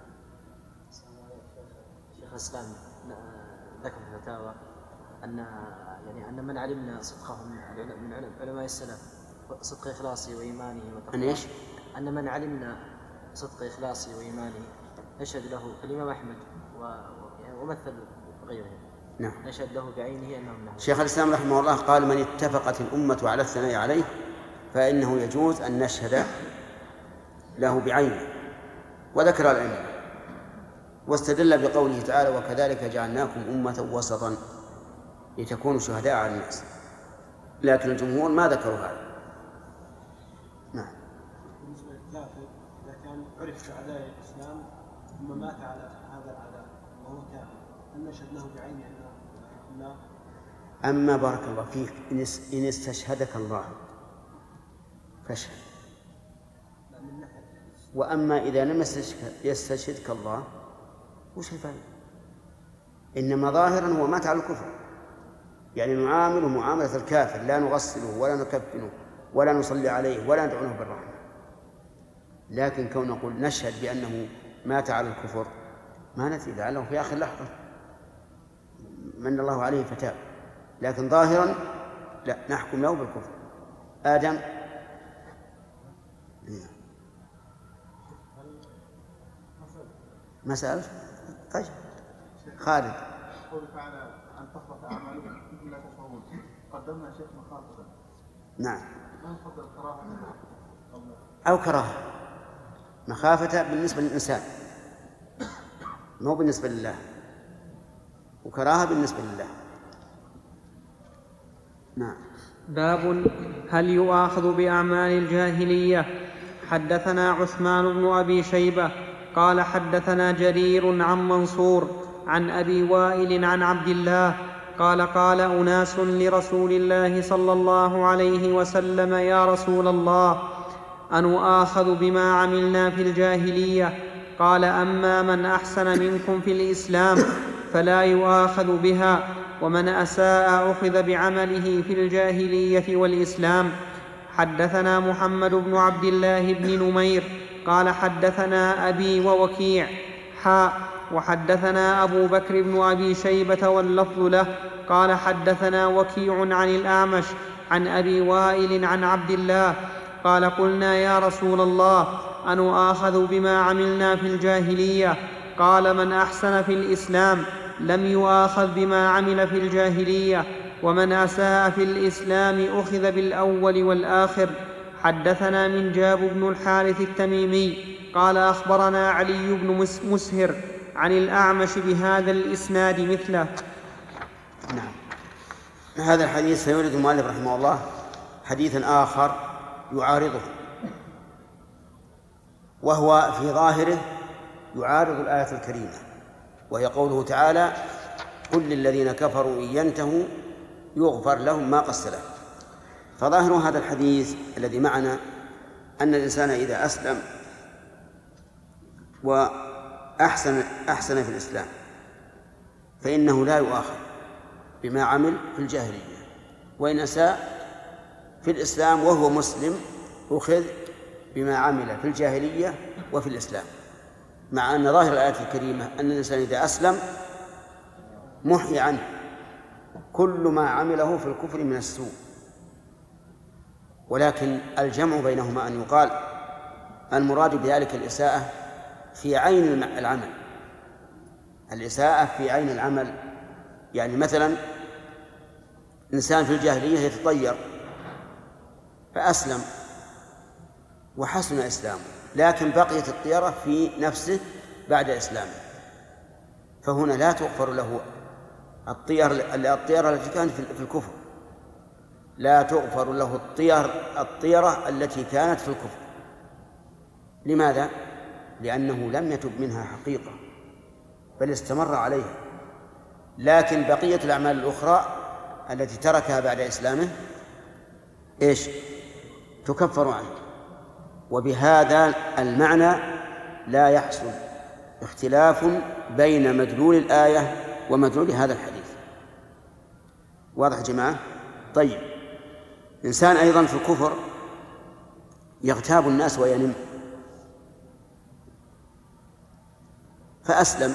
شيخ الإسلام ذكر في الفتاوى أن يعني أن من علمنا صدقهم من علماء السلف صدق إخلاصه وإيمانه أن إيش؟ أن من علمنا صدق إخلاصه وإيمانه نشهد له الإمام أحمد ومثل غيره. نعم. نشهد له بعينه أنه من شيخ الإسلام رحمه الله قال: من اتفقت الأمة على الثناء عليه فإنه يجوز أن نشهد له بعينه. وذكر العلم واستدل بقوله تعالى: وكذلك جعلناكم أمة وسطا لتكونوا شهداء على الناس. لكن الجمهور ما ذكروا هذا. نعم. عرف أعداء الإسلام ثم مات على هذا العداء وهو كافر هل نشهد له بعينه أنه لا؟ أما بارك الله فيك إن استشهدك الله فاشهد، وأما إذا لم يستشهدك الله وش الفائدة؟ إنما ظاهرا هو مات على الكفر، يعني نعامله معاملة الكافر، لا نغسله ولا نكفنه ولا نصلي عليه ولا ندعوه بالرحمة. لكن كون نقول نشهد بأنه مات على الكفر ما ندري، لعله في آخر لحظة من الله عليه فتاب، لكن ظاهرا لا نحكم له بالكفر. آدم ما سألت؟ طيب خالد قوله تعالى أن تحبط أعمالكم لا تشعرون، قدمنا شيخ مخاطبا. نعم. ما نفضل الكراهة أو كراهة؟ مخافة بالنسبة للإنسان مو بالنسبة لله، وكراهة بالنسبة لله. نعم. باب هل يؤاخذ بأعمال الجاهلية. حدثنا عثمان بن أبي شيبة قال حدثنا جرير عن منصور عن أبي وائل عن عبد الله قال قال أناس لرسول الله صلى الله عليه وسلم يا رسول الله أنؤاخذ بما عملنا في الجاهلية؟ قال أما من أحسن منكم في الإسلام فلا يؤاخذ بها، ومن أساء أخذ بعمله في الجاهلية والإسلام. حدثنا محمد بن عبد الله بن نمير قال حدثنا أبي ووكيع حاء وحدثنا أبو بكر بن أبي شيبة واللفظ له قال حدثنا وكيع عن الأعمش عن أبي وائل عن عبد الله قال قلنا يا رسول الله أنؤاخذ بما عملنا في الجاهلية؟ قال من أحسن في الإسلام لم يؤاخذ بما عمل في الجاهلية، ومن أساء في الإسلام أخذ بالأول والآخر. حدثنا منجاب بن الحارث التميمي قال أخبرنا علي بن مسهر عن الأعمش بهذا الإسناد مثله. نعم. هذا الحديث سيورد المؤلف رحمه الله حديثا آخر يعارضه، وهو في ظاهره يعارض الآية الكريمة، وهي قوله تعالى قل للذين كفروا إن ينتهوا يغفر لهم ما قد سلف. فظاهر هذا الحديث الذي معنا أن الإنسان إذا أسلم وأحسن أحسن في الإسلام فإنه لا يؤاخذ بما عمل في الجاهلية، وإن أساء في الإسلام وهو مسلم أخذ بما عمل في الجاهلية وفي الإسلام، مع أن ظاهر الآية الكريمة أن الإنسان إذا أسلم محي عنه كل ما عمله في الكفر من السوء. ولكن الجمع بينهما أن يقال المراد بذلك الإساءة في عين العمل، الإساءة في عين العمل. يعني مثلا إنسان في الجاهلية يتطير فأسلم وحسن إسلامه، لكن بقيت الطيرة في نفسه بعد إسلامه، فهنا لا تغفر له الطير الطيرة التي كانت في الكفر، لا تغفر له الطير الطيرة التي كانت في الكفر. لماذا؟ لأنه لم يتب منها حقيقة بل استمر عليها، لكن بقية الأعمال الأخرى التي تركها بعد إسلامه إيش؟ تكفر عنه. وبهذا المعنى لا يحصل اختلاف بين مدلول الآية ومدلول هذا الحديث. واضح يا جماعة؟ طيب، إنسان أيضا في الكفر يغتاب الناس وينم، فأسلم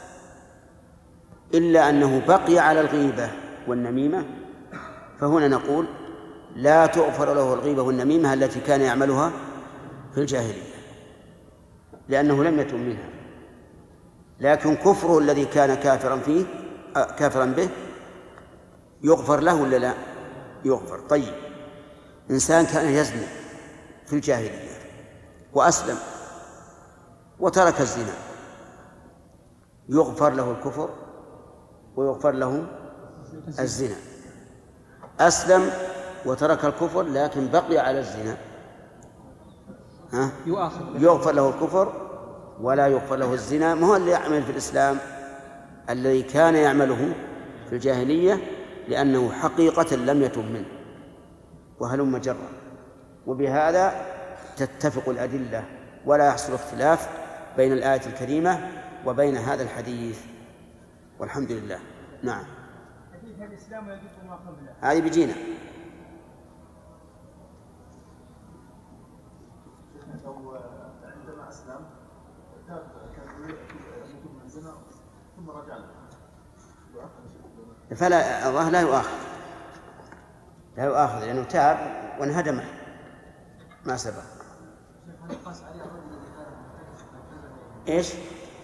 إلا أنه بقي على الغيبة والنميمة، فهنا نقول لا تغفر له الغيبة والنميمة التي كان يعملها في الجاهلية لأنه لم يتم منها، لكن كفره الذي كان كافرا فيه كافرا به يغفر له ولا لا؟ يغفر. طيب، إنسان كان يزني في الجاهلية وأسلم وترك الزنا، يغفر له الكفر ويغفر له الزنا. أسلم وترك الكفر لكن بقي على الزنا، ها؟ يغفر له الكفر ولا يغفر له الزنا، ما هو اللي يعمل في الإسلام الذي كان يعمله في الجاهلية، لأنه حقيقة لم يتب منه وهلم جرا. وبهذا تتفق الأدلة ولا يحصل اختلاف بين الآية الكريمة وبين هذا الحديث، والحمد لله. نعم. حديث الإسلام يجب ما قبله هذه بجينا. لو عندما أسلم كان كان يتوب من الزنا ثم رجع له فلا، الله لا يؤاخذ لا يؤاخذ لأنه تاب وانهدم ما سبق. ايش؟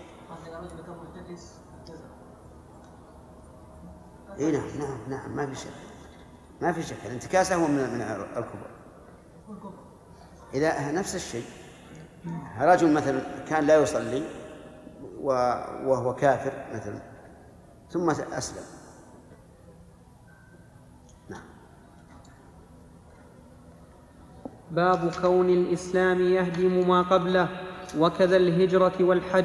اي نعم نعم نعم ما في شك ما في شك الانتكاسة هو من من الكفر. إذا نفس الشيء، رجل مثلا كان لا يصلي وهو كافر مثلا ثم أسلم. نعم. باب كون الإسلام يهدم ما قبله وكذا الهجرة والحج.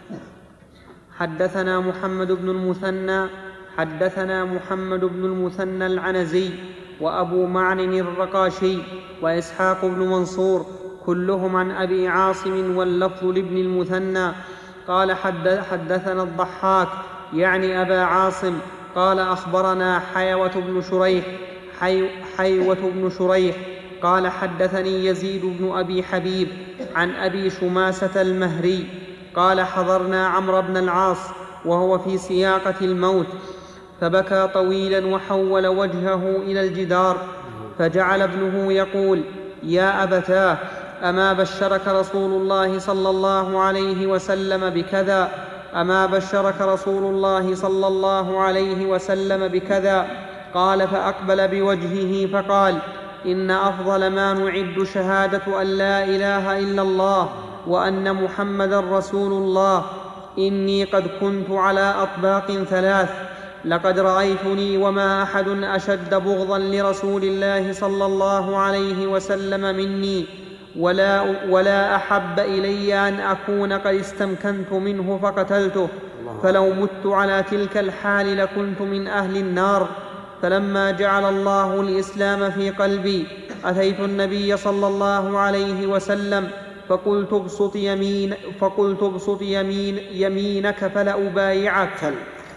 حدثنا محمد بن المثنى حدثنا محمد بن المثنى العنزي وأبو معن الرقاشي وإسحاق بن منصور كلهم عن أبي عاصم واللفظ لابن المثنى قال حدثنا الضحاك يعني أبا عاصم قال أخبرنا حيوة بن شريح حي حيوة بن شريح قال حدثني يزيد بن أبي حبيب عن أبي شماسة المهري قال حضرنا عمرو بن العاص وهو في سياقة الموت فبكى طويلا وحول وجهه إلى الجدار، فجعل ابنه يقول: يا أبتاه، أما بشرك رسول الله صلى الله عليه وسلم بكذا أما بشرك رسول الله صلى الله عليه وسلم بكذا؟ قال: فأقبل بوجهه فقال: إن أفضل ما نعد شهادة أن لا إله إلا الله وأن محمدا رسول الله. إني قد كنت على أطباق ثلاث، لقد رأيتني وما أحد أشد بغضا لرسول الله صلى الله عليه وسلم مني، ولا, ولا أحب إلي أن أكون قد استمكنت منه فقتلته، فلو مت على تلك الحال لكنت من أهل النار. فلما جعل الله الإسلام في قلبي أتيت النبي صلى الله عليه وسلم فقلت ابسط يمين فقلت ابسط يمين يمينك فلأبايعك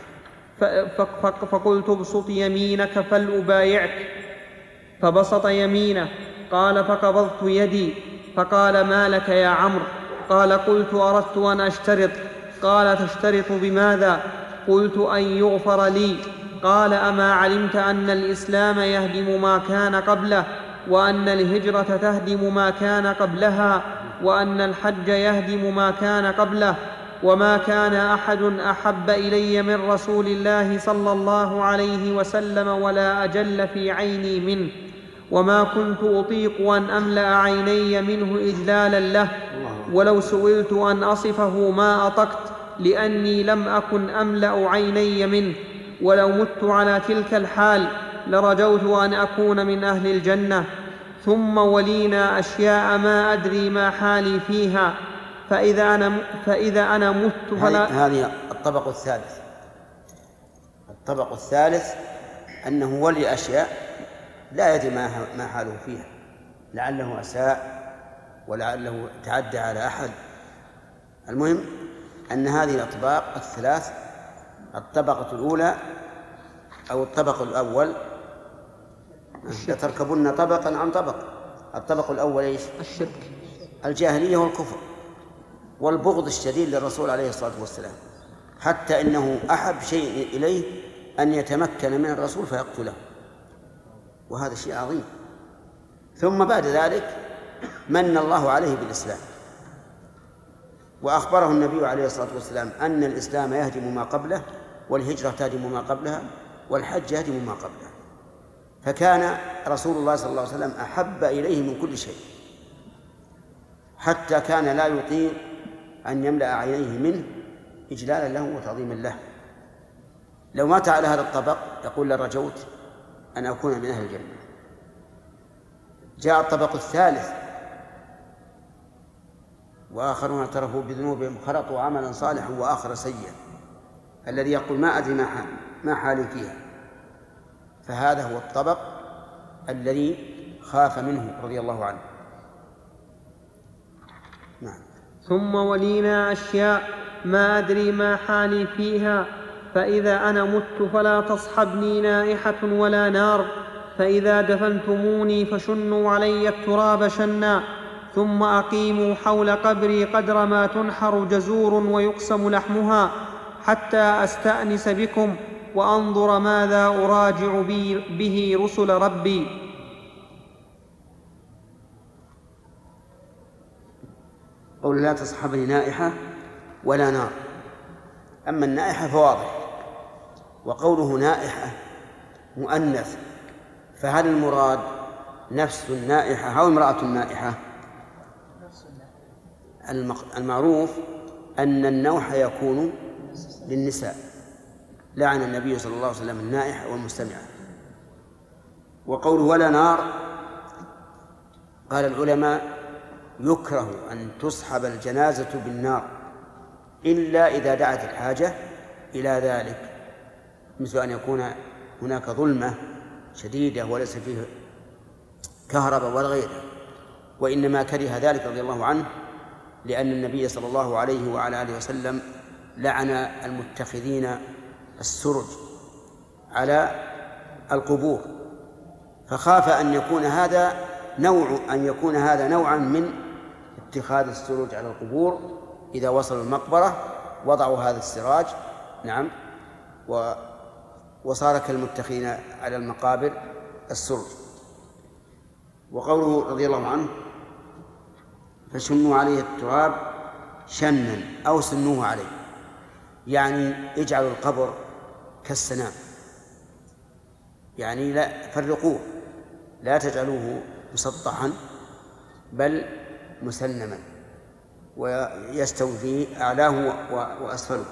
فقلت ابسط يمينك فلأبايعك فبسط يمينه. قال: فقبضت يدي. فقال: ما لك يا عمرو؟ قال: قلت: أردت أن أشترط. قال: تشترط بماذا؟ قلت: أن يغفر لي. قال: أما علمت أن الإسلام يهدم ما كان قبله، وأن الهجرة تهدم ما كان قبلها، وأن الحج يهدم ما كان قبله؟ وما كان أحد أحب إلي من رسول الله صلى الله عليه وسلم ولا أجل في عيني منه، وما كنت أطيق أن أملأ عيني منه إجلالا له، ولو سئلت أن أصفه ما أطقت، لأني لم أكن أملأ عيني منه. ولو مت على تلك الحال لرجوت أن أكون من أهل الجنة. ثم ولينا أشياء ما أدري ما حالي فيها، فإذا أنا, فإذا أنا مت فلا. هذه الطبق الثالث. الطبق الثالث أنه ولي أشياء لا يدري ما حاله فيها، لعله أساء ولعله تعدى على أحد. المهم أن هذه الأطباق الثلاث، الطبقة الأولى أو الطبق الأول، تركبن طبقا عن طبق. الطبق الأول إيش؟ الشرك، الجاهلية والكفر والبغض الشديد للرسول عليه الصلاة والسلام، حتى إنه أحب شيء إليه أن يتمكن من الرسول فيقتله، وهذا شيء عظيم. ثم بعد ذلك من الله عليه بالإسلام، وأخبره النبي عليه الصلاة والسلام أن الإسلام يهدم ما قبله، والهجرة تهدم ما قبلها، والحج يهدم ما قبله. فكان رسول الله صلى الله عليه وسلم أحب إليه من كل شيء، حتى كان لا يطيق أن يملأ عينيه منه إجلالا له وتعظيما له. لو مات على هذا الطبق يقول: لرجوت أن أكون من أهل الجنة. جاء الطبق الثالث وآخرون اعترفوا بذنوبهم خلطوا عملا صالحا وآخر سيئا، الذي يقول ما أدري ما, حال ما حالي فيها، فهذا هو الطبق الذي خاف منه رضي الله عنه. نعم. ثم ولينا أشياء ما أدري ما حالي فيها، فإذا أنا مت فلا تصحبني نائحة ولا نار، فإذا دفنتموني فشنوا علي التراب شنا، ثم أقيموا حول قبري قدر ما تنحر جزور ويقسم لحمها، حتى أستأنس بكم وأنظر ماذا أراجع به رسل ربي. قول لا تصحبني نائحة ولا نار، أما النائحة فواضح، وقوله نائحة مؤنث، فهل المراد نفس النائحة أو امرأة النائحة؟ المعروف أن النوح يكون للنساء، لعن النبي صلى الله عليه وسلم النائحة والمستمعة. وقوله ولا نار، قال العلماء يكره أن تصحب الجنازة بالنار إلا إذا دعت الحاجة إلى ذلك، مثل أن يكون هناك ظلمة شديدة وليس فيه كهرباء ولا غيره، وإنما كره ذلك رضي الله عنه لأن النبي صلى الله عليه وعلى آله وسلم لعن المتخذين السرج على القبور، فخاف أن يكون هذا نوع أن يكون هذا نوعا من اتخاذ السروج على القبور. إذا وصلوا المقبرة وضعوا هذا السراج، نعم، و وصار كالمتخذين على المقابر السرج. وقوله رضي الله عنه فشنوا عليه التراب شنا أو سنوه عليه، يعني اجعلوا القبر كالسنام، يعني لا فرقوه، لا تجعلوه مسطحا بل مسنما ويستوي فيه أعلاه وأسفله.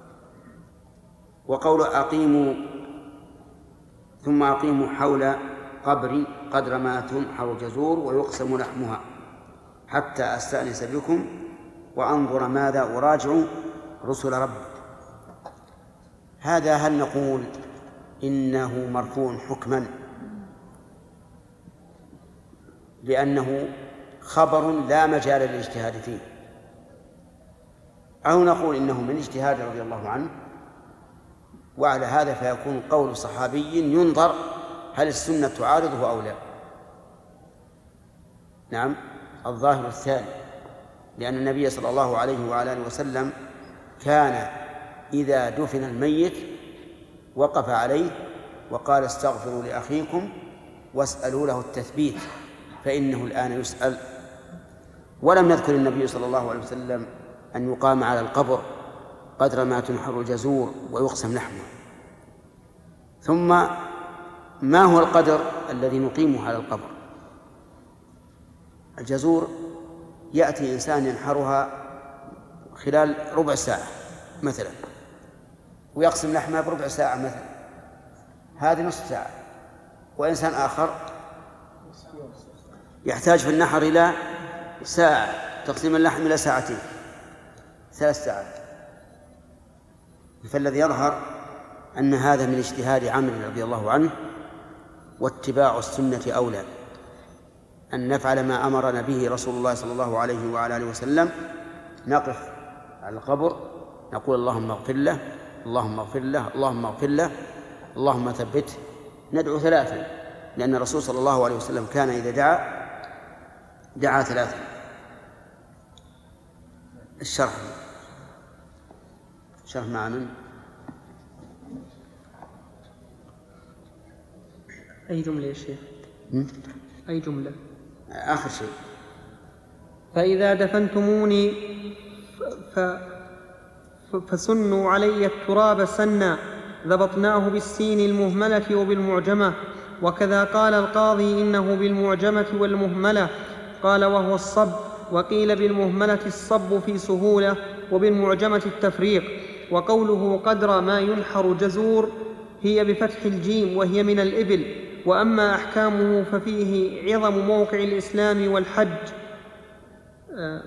وقول أقيموا ثم أقيموا حول قبري قدر ما تنحر جزور ويقسم لحمها حتى أستأنس بكم وأنظر ماذا أراجع رسل ربي. هذا هل نقول إنه مرفوع حكما لأنه خبر لا مجال للاجتهاد فيه، أو نقول إنه من اجتهاد رضي الله عنه؟ وعلى هذا فيكون قول صحابي ينظر هل السنة تعارضه أو لا. نعم، الظاهر الثاني، لأن النبي صلى الله عليه وعلى آله وسلم كان إذا دفن الميت وقف عليه وقال استغفروا لأخيكم واسألوا له التثبيت فإنه الآن يسأل. ولم يذكر النبي صلى الله عليه وسلم أن يقام على القبر قدر ما تنحر الجزور ويقسم لحمه. ثم ما هو القدر الذي نقيمه على القبر؟ الجزور يأتي إنسان ينحرها خلال ربع ساعة مثلا ويقسم لحمها بربع ساعة مثلا، هذه نصف ساعة. وإنسان آخر يحتاج في النحر إلى ساعة، تقسيم اللحم إلى ساعتين، ثلاث ساعات. فالذي يظهر أن هذا من اجتهاد عمرو رضي الله عنه، واتباع السنة أولى، أن نفعل ما أمرنا به رسول الله صلى الله عليه وعلى آله وسلم، نقف على القبر نقول اللهم اغفر له اللهم اغفر له اللهم اغفر له اللهم ثبته، ندعو ثلاثا، لأن الرسول صلى الله عليه وسلم كان إذا دعا دعا ثلاثا. الشرح شرح مع من؟ أي جملة يا شيخ؟ أي جملة؟ آخر شيء فإذا دفنتموني ف... ف... فسنوا علي التراب سنا، ضبطناه بالسين المهملة وبالمعجمة، وكذا قال القاضي إنه بالمعجمة والمهملة، قال وهو الصب، وقيل بالمهملة الصب في سهولة وبالمعجمة التفريق. وقوله قدر ما ينحر جزور هي بفتح الجيم وهي من الإبل. وأما أحكامه ففيه عظم موقع الإسلام والحج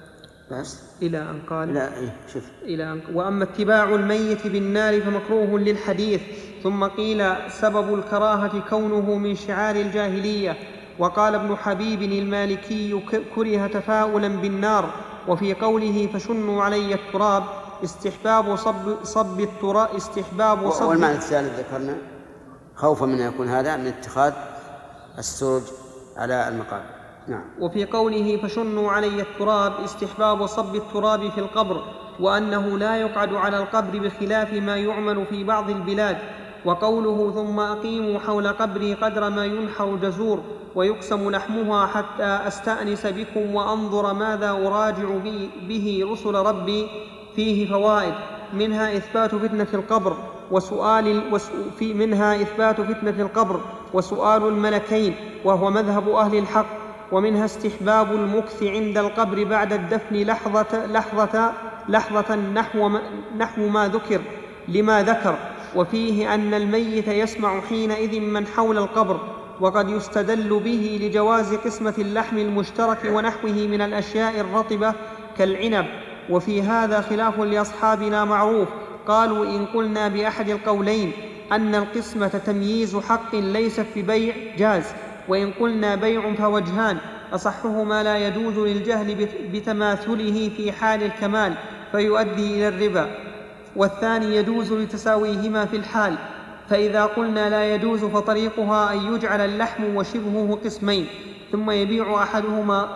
بس إلى أن قال لا إيه شوف إلى أن وأما اتباع الميت بالنار فمكروه للحديث. ثم قيل سبب الكراهة كونه من شعار الجاهلية. وقال ابن حبيب المالكي كره تفاؤلا بالنار. وفي قوله فشنوا علي التراب استحباب صب, صب التراب استحباب صب. والمعنى الثالث ذكرنا خوفا من أن يكون هذا من اتخاذ السرج على المقام. نعم. وفي قوله فشنوا علي التراب استحباب صب التراب في القبر، وأنه لا يقعد على القبر بخلاف ما يعمل في بعض البلاد. وقوله ثم أقيموا حول قبري قدر ما ينحر جزور ويقسم لحمها حتى أستأنس بكم وأنظر ماذا أراجع به رسل ربي فيه فوائد، منها إثبات فتنة القبر وسؤال في منها إثبات فتنة القبر وسؤال الملكين وهو مذهب أهل الحق. ومنها استحباب المكث عند القبر بعد الدفن لحظة, لحظة, لحظة نحو, ما نحو ما ذكر لما ذكر. وفيه أن الميت يسمع حينئذ من حول القبر، وقد يستدل به لجواز قسمة اللحم المشترك ونحوه من الأشياء الرطبة كالعنب. وفي هذا خلاف لأصحابنا معروف، قالوا إن قلنا بأحد القولين أن القسمة تمييز حق ليست ببيع جاز، وإن قلنا بيع فوجهان، أصحهما لا يجوز للجهل بتماثله في حال الكمال فيؤدي إلى الربا، والثاني يجوز لتساويهما في الحال. فإذا قلنا لا يجوز فطريقها أن يجعل اللحم وشبهه قسمين ثم يبيع أحدهما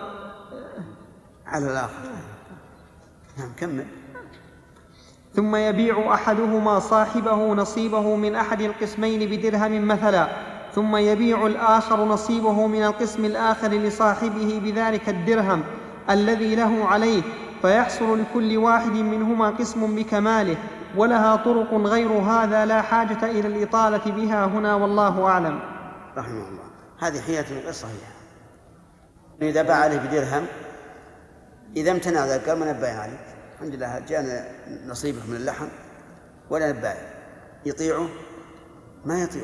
على الآخر. نعم كمل. ثم يبيع أحدهما صاحبه نصيبه من أحد القسمين بدرهم مثلا، ثم يبيع الآخر نصيبه من القسم الآخر لصاحبه بذلك الدرهم الذي له عليه، فيحصل لكل واحد منهما قسم بكماله. ولها طرق غير هذا لا حاجة إلى الإطالة بها هنا، والله أعلم. رحمه الله. هذه حيلة غير صحيحة. إذا باع عليه بدرهم إذا امتنع ذلك قال ما نبايع عليك، الحمد لله جاءنا نصيبك من اللحم ولا نبايع، يطيعه ما يطيعه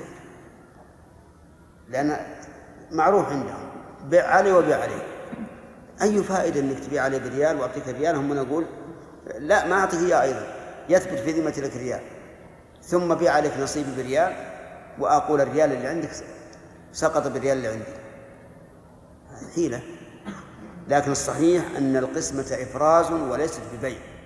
لأن معروف عندهم بيع علي وبيع عليه. أي فائدة أنك تبيع عليه بريال وأعطيك ريال، هم نقول لا ما أعطيك إياه أيضا، يثبت في ذمة لك ريال، ثم بيع عليك نصيبي بريال وأقول الريال اللي عندك سقط بالريال اللي عندي. حيلة. لكن الصحيح أن القسمة إفراز وليست ببيع.